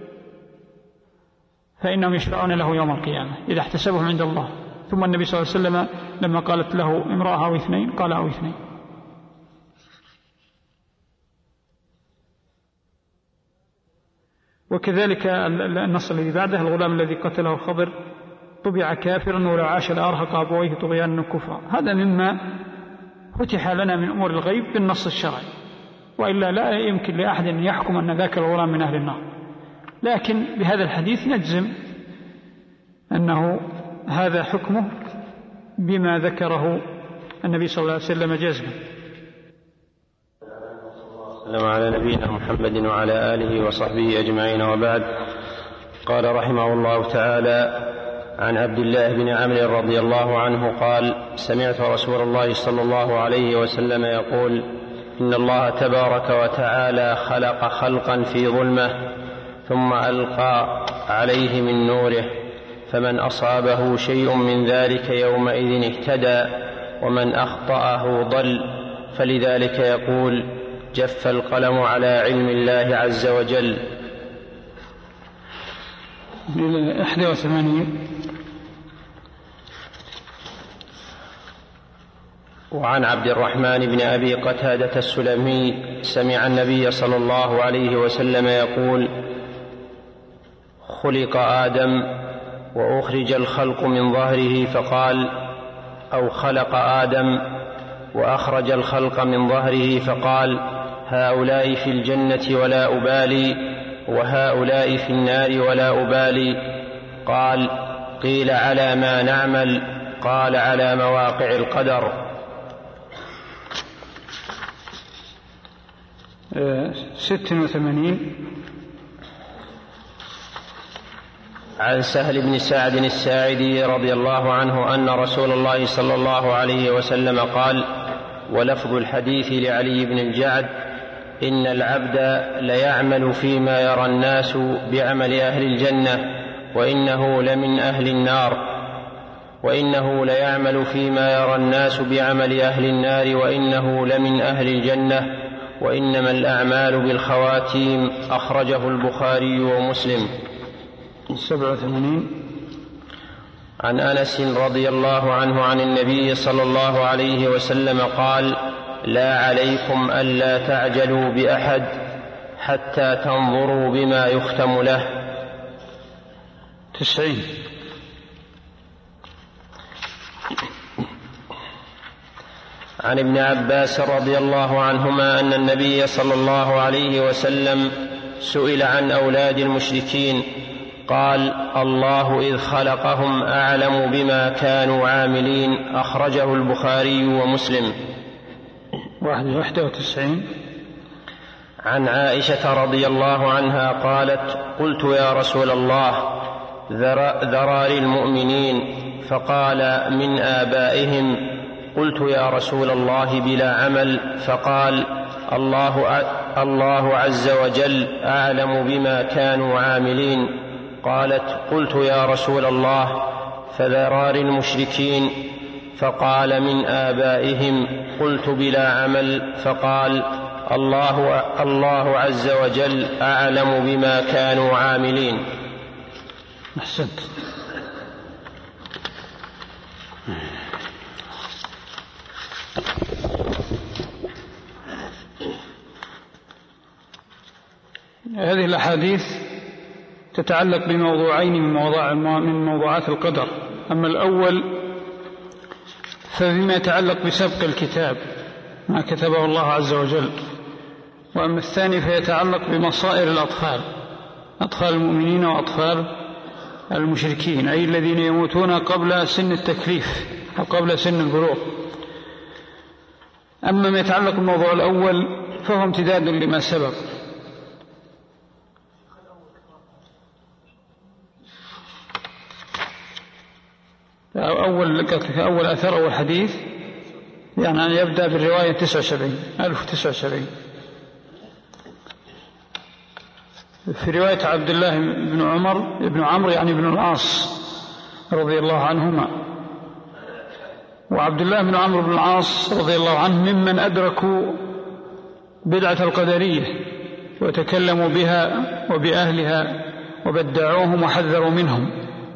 فإنهم يشفعون له يوم القيامة إذا احتسبهم عند الله. ثم النبي صلى الله عليه وسلم لما قالت له امرأة أو اثنين قال أو اثنين. وكذلك النص الذي بعده الغلام الذي قتله خضر طبع كافرا ولو عاش لأرهق أبويه طغيانا كفرا. هذا مما فتح لنا من أمور الغيب بالنص الشرعي، وإلا لا يمكن لأحد أن يحكم أن ذاك الغلام من أهل النار، لكن بهذا الحديث نجزم أنه هذا حكمه بما ذكره النبي صلى الله عليه وسلم جزما. السلام على نبينا محمد وعلى آله وصحبه أجمعين، وبعد. قال رحمه الله تعالى: عن عبد الله بن عمرو رضي الله عنه قال: سمعت رسول الله صلى الله عليه وسلم يقول: إن الله تبارك وتعالى خلق خلقا في ظلمة ثم ألقى عليه من نوره، فمن أصابه شيء من ذلك يومئذ اهتدى، ومن أخطأه ضل، فلذلك يقول: جف القلم على علم الله عز وجل. إحدى وثمانين. وعن عبد الرحمن بن أبي قتادة السلمي سمع النبي صلى الله عليه وسلم يقول: خلق آدم وأخرج الخلق من ظهره، فقال: أو خلق آدم وأخرج الخلق من ظهره، فقال: هؤلاء في الجنة ولا أبالي، وهؤلاء في النار ولا أبالي. قال: قيل على ما نعمل؟ قال: على مواقع القدر. ست وثمانين. عن سهل بن سعد الساعدي رضي الله عنه أن رسول الله صلى الله عليه وسلم قال: ولفظ الحديث لعلي بن الجعد: إن العبد ليعمل فيما يرى الناس بعمل أهل الجنة، وإنه لمن أهل النار، وإنه ليعمل فيما يرى الناس بعمل أهل النار، وإنه لمن أهل الجنة، وإنما الأعمال بالخواتيم. أخرجه البخاري ومسلم. سبعة وثمانين. عن أنس رضي الله عنه عن النبي صلى الله عليه وسلم قال: لا عليكم ألا تعجلوا بأحد حتى تنظروا بما يختم له. تسعين. عن ابن عباس رضي الله عنهما أن النبي صلى الله عليه وسلم سئل عن أولاد المشركين، قال: الله إذ خلقهم أعلم بما كانوا عاملين. أخرجه البخاري ومسلم. واحد وتسعين. عن عائشة رضي الله عنها قالت: قلت يا رسول الله ذراري المؤمنين، فقال: من آبائهم. قلت يا رسول الله بلا عمل، فقال: الله, الله عز وجل أعلم بما كانوا عاملين. قالت: قلت يا رسول الله فذراري المشركين، فقال: من آبائهم. قلت بلا عمل، فقال: الله, الله عز وجل أعلم بما كانوا عاملين. أحسنت. هذه الأحاديث تتعلق بموضوعين من, موضوع من موضوعات القدر. أما الأول فبما يتعلق بسبق الكتاب ما كتبه الله عز وجل، وأما الثاني فيتعلق بمصائر الأطفال، أطفال المؤمنين وأطفال المشركين، أي الذين يموتون قبل سن التكليف أو قبل سن البلوغ. أما ما يتعلق بالموضوع الأول فهو امتداد لما سبق. أول أول أثر أول حديث يعني أن يبدأ بالرواية تسعة وسبعين ألف وتسعة وسبعين في رواية عبد الله بن عمر بن عمرو يعني بن العاص رضي الله عنهما. وعبد الله بن عمرو بن العاص رضي الله عنه ممن أدركوا بدعة القدرية وتكلموا بها وبأهلها وبدعوهم وحذروا منهم.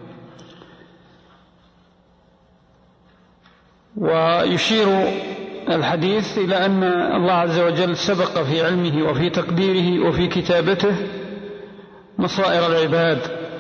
ويشير الحديث إلى أن الله عز وجل سبق في علمه وفي تقديره وفي كتابته مصائر العباد.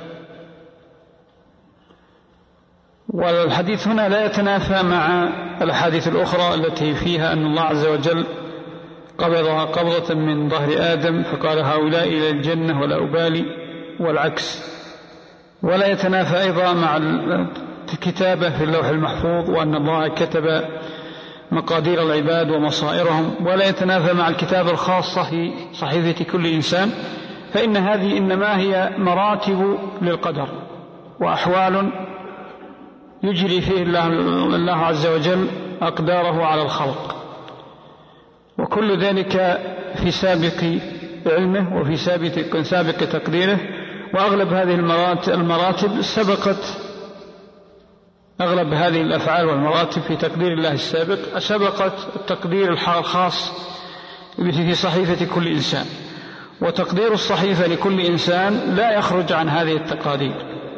والحديث هنا لا يتنافى مع الأحاديث الأخرى التي فيها أن الله عز وجل قبضها قبضة من ظهر آدم فقال: هؤلاء إلى الجنة ولا أبالي، والعكس. ولا يتنافى أيضا مع الكتابة في اللوح المحفوظ وأن الله كتب مقادير العباد ومصائرهم. ولا يتنافى مع الكتابة الخاصة في صحيفة كل إنسان، فإن هذه إنما هي مراتب للقدر وأحوال يجري فيه الله, الله عز وجل أقداره على الخلق، وكل ذلك في سابق علمه وفي سابق, سابق تقديره. وأغلب هذه المراتب سبقت أغلب هذه الأفعال والمراتب في تقدير الله السابق سبقت التقدير الخاص في صحيفة كل إنسان. وتقدير الصحيفة لكل إنسان لا يخرج عن هذه التقادير.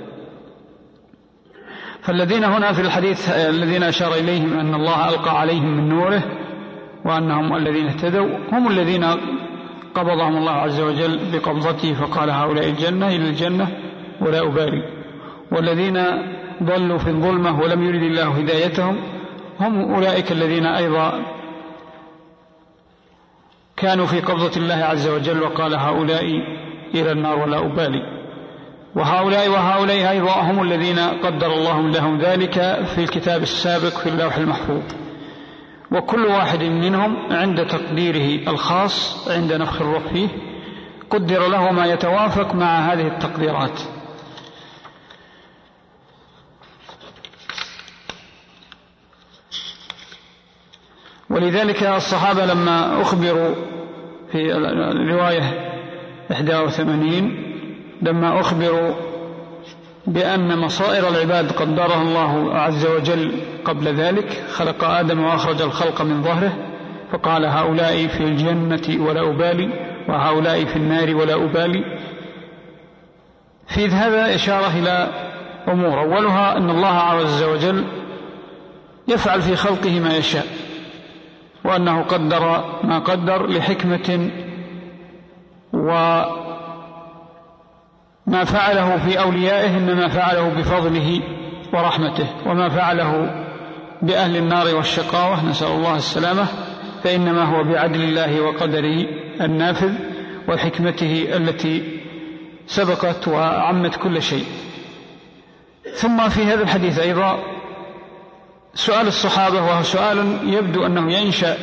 فالذين هنا في الحديث الذين أشار إليهم أن الله ألقى عليهم من نوره وأنهم الذين اهتدوا هم الذين قبضهم الله عز وجل بقبضته فقال: هؤلاء الجنة إلى الجنة ولا أبالي. والذين ضلوا في الظلمة ولم يرد الله هدايتهم هم أولئك الذين أيضا كانوا في قبضة الله عز وجل وقال: هؤلاء إلى النار ولا أبالي. وهؤلاء وهؤلاء أيضا هم الذين قدر الله لهم ذلك في الكتاب السابق في اللوح المحفوظ. وكل واحد منهم عند تقديره الخاص عند نفخ الروح فيه قدر له ما يتوافق مع هذه التقديرات. ولذلك الصحابة لما أخبروا في الرواية واحد وثمانين لما أخبروا بأن مصائر العباد قدرها الله عز وجل قبل ذلك خلق آدم وأخرج الخلق من ظهره فقال: هؤلاء في الجنة ولا أبالي وهؤلاء في النار ولا أبالي. في هذا إشارة إلى أمور، أولها أن الله عز وجل يفعل في خلقه ما يشاء، وأنه قدر ما قدر لحكمة، وما فعله في أوليائه إنما فعله بفضله ورحمته، وما فعله بأهل النار والشقاوة نسأل الله السلامة فإنما هو بعدل الله وقدره النافذ وحكمته التي سبقت وعمت كل شيء. ثم في هذا الحديث أيضا سؤال الصحابة، وهو سؤال يبدو أنه ينشأ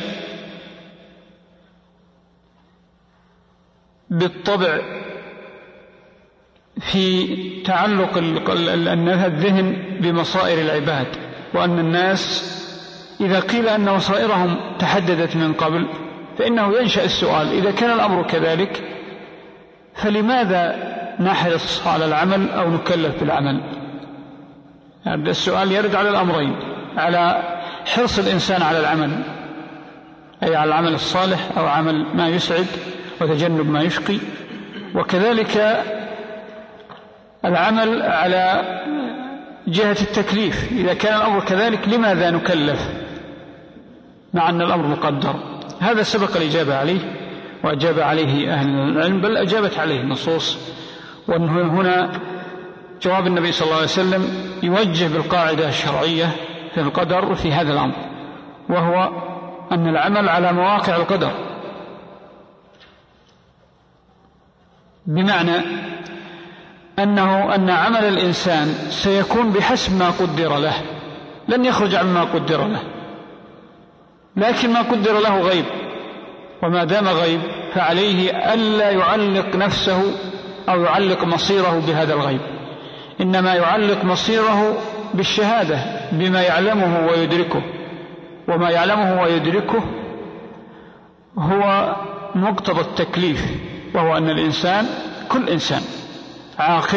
بالطبع في تعلق الذهن بمصائر العباد، وأن الناس إذا قيل أن مصائرهم تحددت من قبل فإنه ينشأ السؤال: إذا كان الأمر كذلك فلماذا نحرص على العمل أو نكلف بالعمل؟ هذا السؤال يرد على الأمرين: على حرص الإنسان على العمل، أي على العمل الصالح أو عمل ما يسعد وتجنب ما يشقي، وكذلك العمل على جهة التكليف. إذا كان الأمر كذلك لماذا نكلف مع أن الأمر مقدر؟ هذا سبق الإجابة عليه وأجاب عليه أهل العلم، بل أجابت عليه النصوص. وهنا جواب النبي صلى الله عليه وسلم يوجه بالقاعدة الشرعية في القدر في هذا الأمر، وهو أن العمل على مواقع القدر، بمعنى أنه أن عمل الإنسان سيكون بحسب ما قدر له، لن يخرج عما قدر له، لكن ما قدر له غيب، وما دام غيب فعليه ألا يعلق نفسه أو يعلق مصيره بهذا الغيب، إنما يعلق مصيره بالشهادة بما يعلمه ويدركه. وما يعلمه ويدركه هو مقتضى التكليف، وهو أن الإنسان كل إنسان عاقل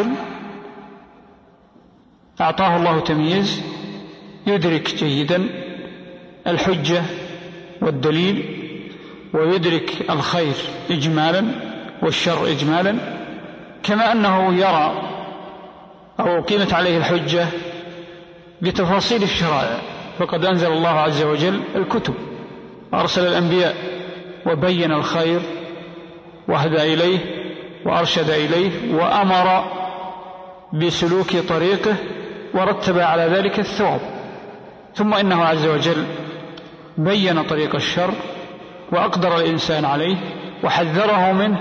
أعطاه الله تمييز يدرك جيدا الحجة والدليل، ويدرك الخير إجمالا والشر إجمالا، كما أنه يرى أو قيمت عليه الحجة بتفاصيل الشرائع. فقد أنزل الله عز وجل الكتب، أرسل الأنبياء وبين الخير وهدى إليه وأرشد إليه وأمر بسلوك طريقه ورتب على ذلك الثواب. ثم إنه عز وجل بين طريق الشر وأقدر الإنسان عليه وحذره منه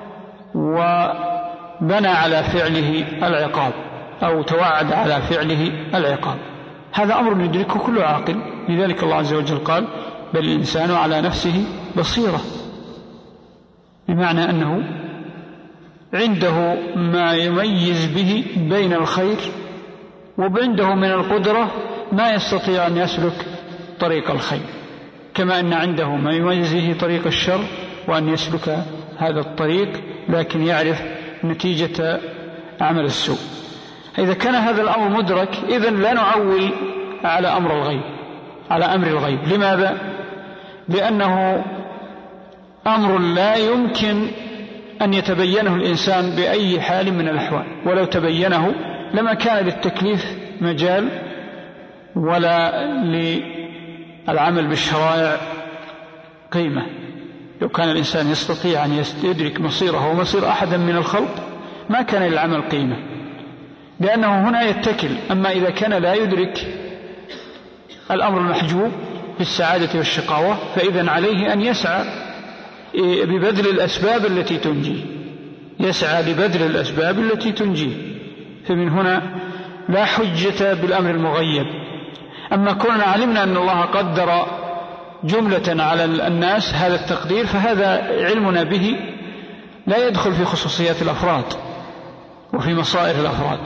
وبنى على فعله العقاب أو توعد على فعله العقاب. هذا أمر يدركه كل عاقل، لذلك الله عز وجل قال: بل الإنسان على نفسه بصيرة، بمعنى أنه عنده ما يميز به بين الخير، وعنده من القدرة ما يستطيع أن يسلك طريق الخير، كما أن عنده ما يميز به طريق الشر وأن يسلك هذا الطريق، لكن يعرف نتيجة عمل السوء. إذا كان هذا الأمر مدرك إذن لا نعول على أمر الغيب على أمر الغيب. لماذا؟ لأنه أمر لا يمكن أن يتبينه الإنسان بأي حال من الأحوال، ولو تبينه لما كان للتكليف مجال ولا للعمل بالشرائع قيمة. لو كان الإنسان يستطيع أن يدرك مصيره ومصير أحدا من الخلق ما كان للعمل قيمة، لأنه هنا يتكل. أما إذا كان لا يدرك الأمر المحجوب بالسعادة والشقاوة فإذن عليه أن يسعى ببذل الأسباب التي تنجيه يسعى لبذل الأسباب التي تنجيه. فمن هنا لا حجة بالأمر المغيب. أما كنا علمنا أن الله قدر جملة على الناس هذا التقدير، فهذا علمنا به لا يدخل في خصوصيات الأفراد وفي مصائر الأفراد.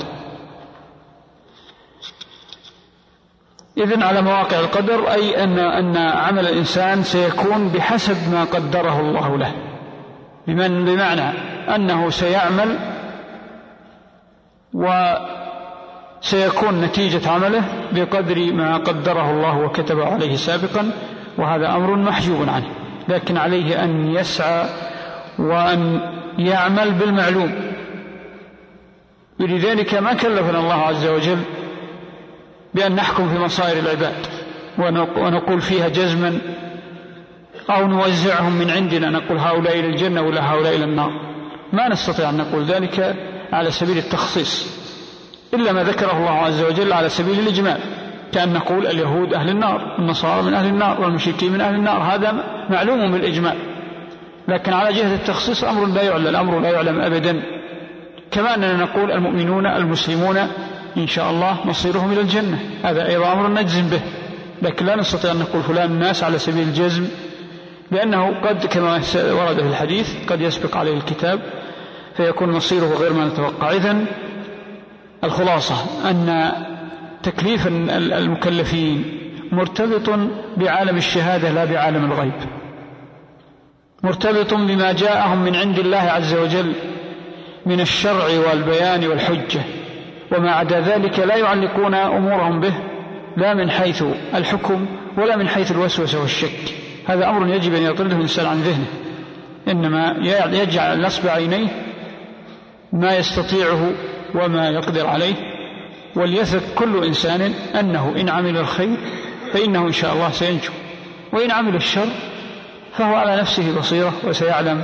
إذن على مواقع القدر أي أن, أن عمل الإنسان سيكون بحسب ما قدره الله له، بمن بمعنى أنه سيعمل وسيكون نتيجة عمله بقدر ما قدره الله وكتب عليه سابقا، وهذا أمر محجوب عنه، لكن عليه أن يسعى وأن يعمل بالمعلوم. ولذلك ما كلفنا الله عز وجل بأن نحكم في مصائر العباد ونقول فيها جزما أو نوزعهم من عندنا، نقول هؤلاء إلى الجنة ولا هؤلاء إلى النار. ما نستطيع أن نقول ذلك على سبيل التخصيص، إلا ما ذكره الله عز وجل على سبيل الإجمال، كأن نقول اليهود أهل النار، النصارى من أهل النار، والمشركين من أهل النار. هذا معلوم بالإجمال، لكن على جهة التخصيص أمر لا يعلم الأمر لا يعلم أبدا كما أننا نقول المؤمنون المسلمون إن شاء الله مصيرهم إلى الجنة، هذا أيضا أمر نجزم به، لكن لا نستطيع أن نقول فلان الناس على سبيل الجزم، لأنه قد كما ورد في الحديث قد يسبق عليه الكتاب فيكون مصيره غير ما نتوقع. إذن الخلاصة أن تكليف المكلفين مرتبط بعالم الشهادة لا بعالم الغيب، مرتبط بما جاءهم من عند الله عز وجل من الشرع والبيان والحجة، وما عدا ذلك لا يعلقون أمورهم به لا من حيث الحكم ولا من حيث الوسوسة والشك. هذا أمر يجب أن يطرده الإنسان عن ذهنه، إنما يجعل نصب عينيه ما يستطيعه وما يقدر عليه، وليثق كل إنسان أنه إن عمل الخير فإنه إن شاء الله سينجو، وإن عمل الشر فهو على نفسه بصيرة وسيعلم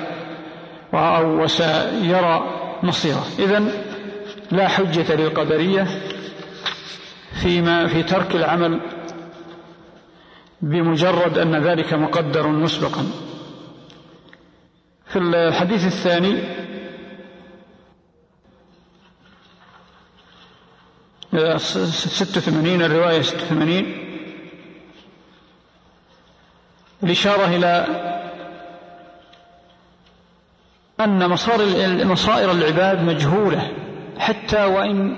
وسيرى مصيره. إذن لا حجة للقدرية فيما في ترك العمل بمجرد أن ذلك مقدر مسبقا. في الحديث الثاني ستة وثمانين الرواية ستة وثمانين الإشارة إلى أن مصائر العباد مجهولة حتى وإن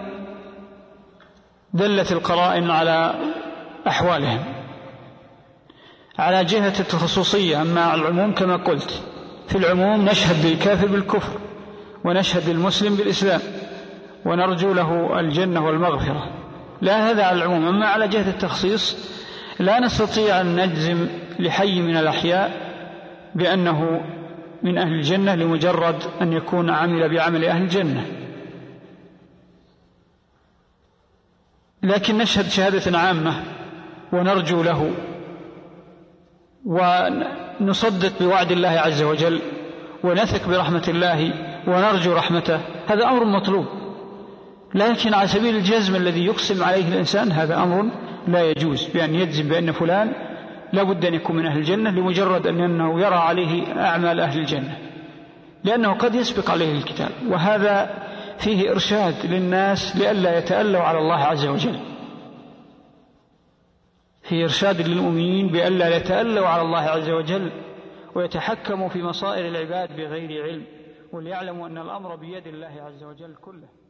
دلت القرائن على أحوالهم على جهة الخصوصية. أما على العموم كما قلت، في العموم نشهد للكافر بالكفر ونشهد للمسلم بالإسلام ونرجو له الجنة والمغفرة، لا هذا على العموم. أما على جهة التخصيص لا نستطيع أن نجزم لحي من الأحياء بأنه من أهل الجنة لمجرد أن يكون عمل بعمل أهل الجنة، لكن نشهد شهادة عامة ونرجو له ونصدق بوعد الله عز وجل ونثق برحمة الله ونرجو رحمته، هذا أمر مطلوب. لكن على سبيل الجزم الذي يقسم عليه الإنسان هذا أمر لا يجوز، بأن يجزم بأن فلان لا بد أن يكون من أهل الجنة لمجرد أنه يرى عليه أعمال أهل الجنة، لأنه قد يسبق عليه الكتاب، وهذا فيه إرشاد للناس لئلا يتألوا على الله عز وجل، فيه إرشاد للمؤمنين بألا يتألوا على الله عز وجل ويتحكموا في مصائر العباد بغير علم، وليعلموا أن الأمر بيد الله عز وجل كله.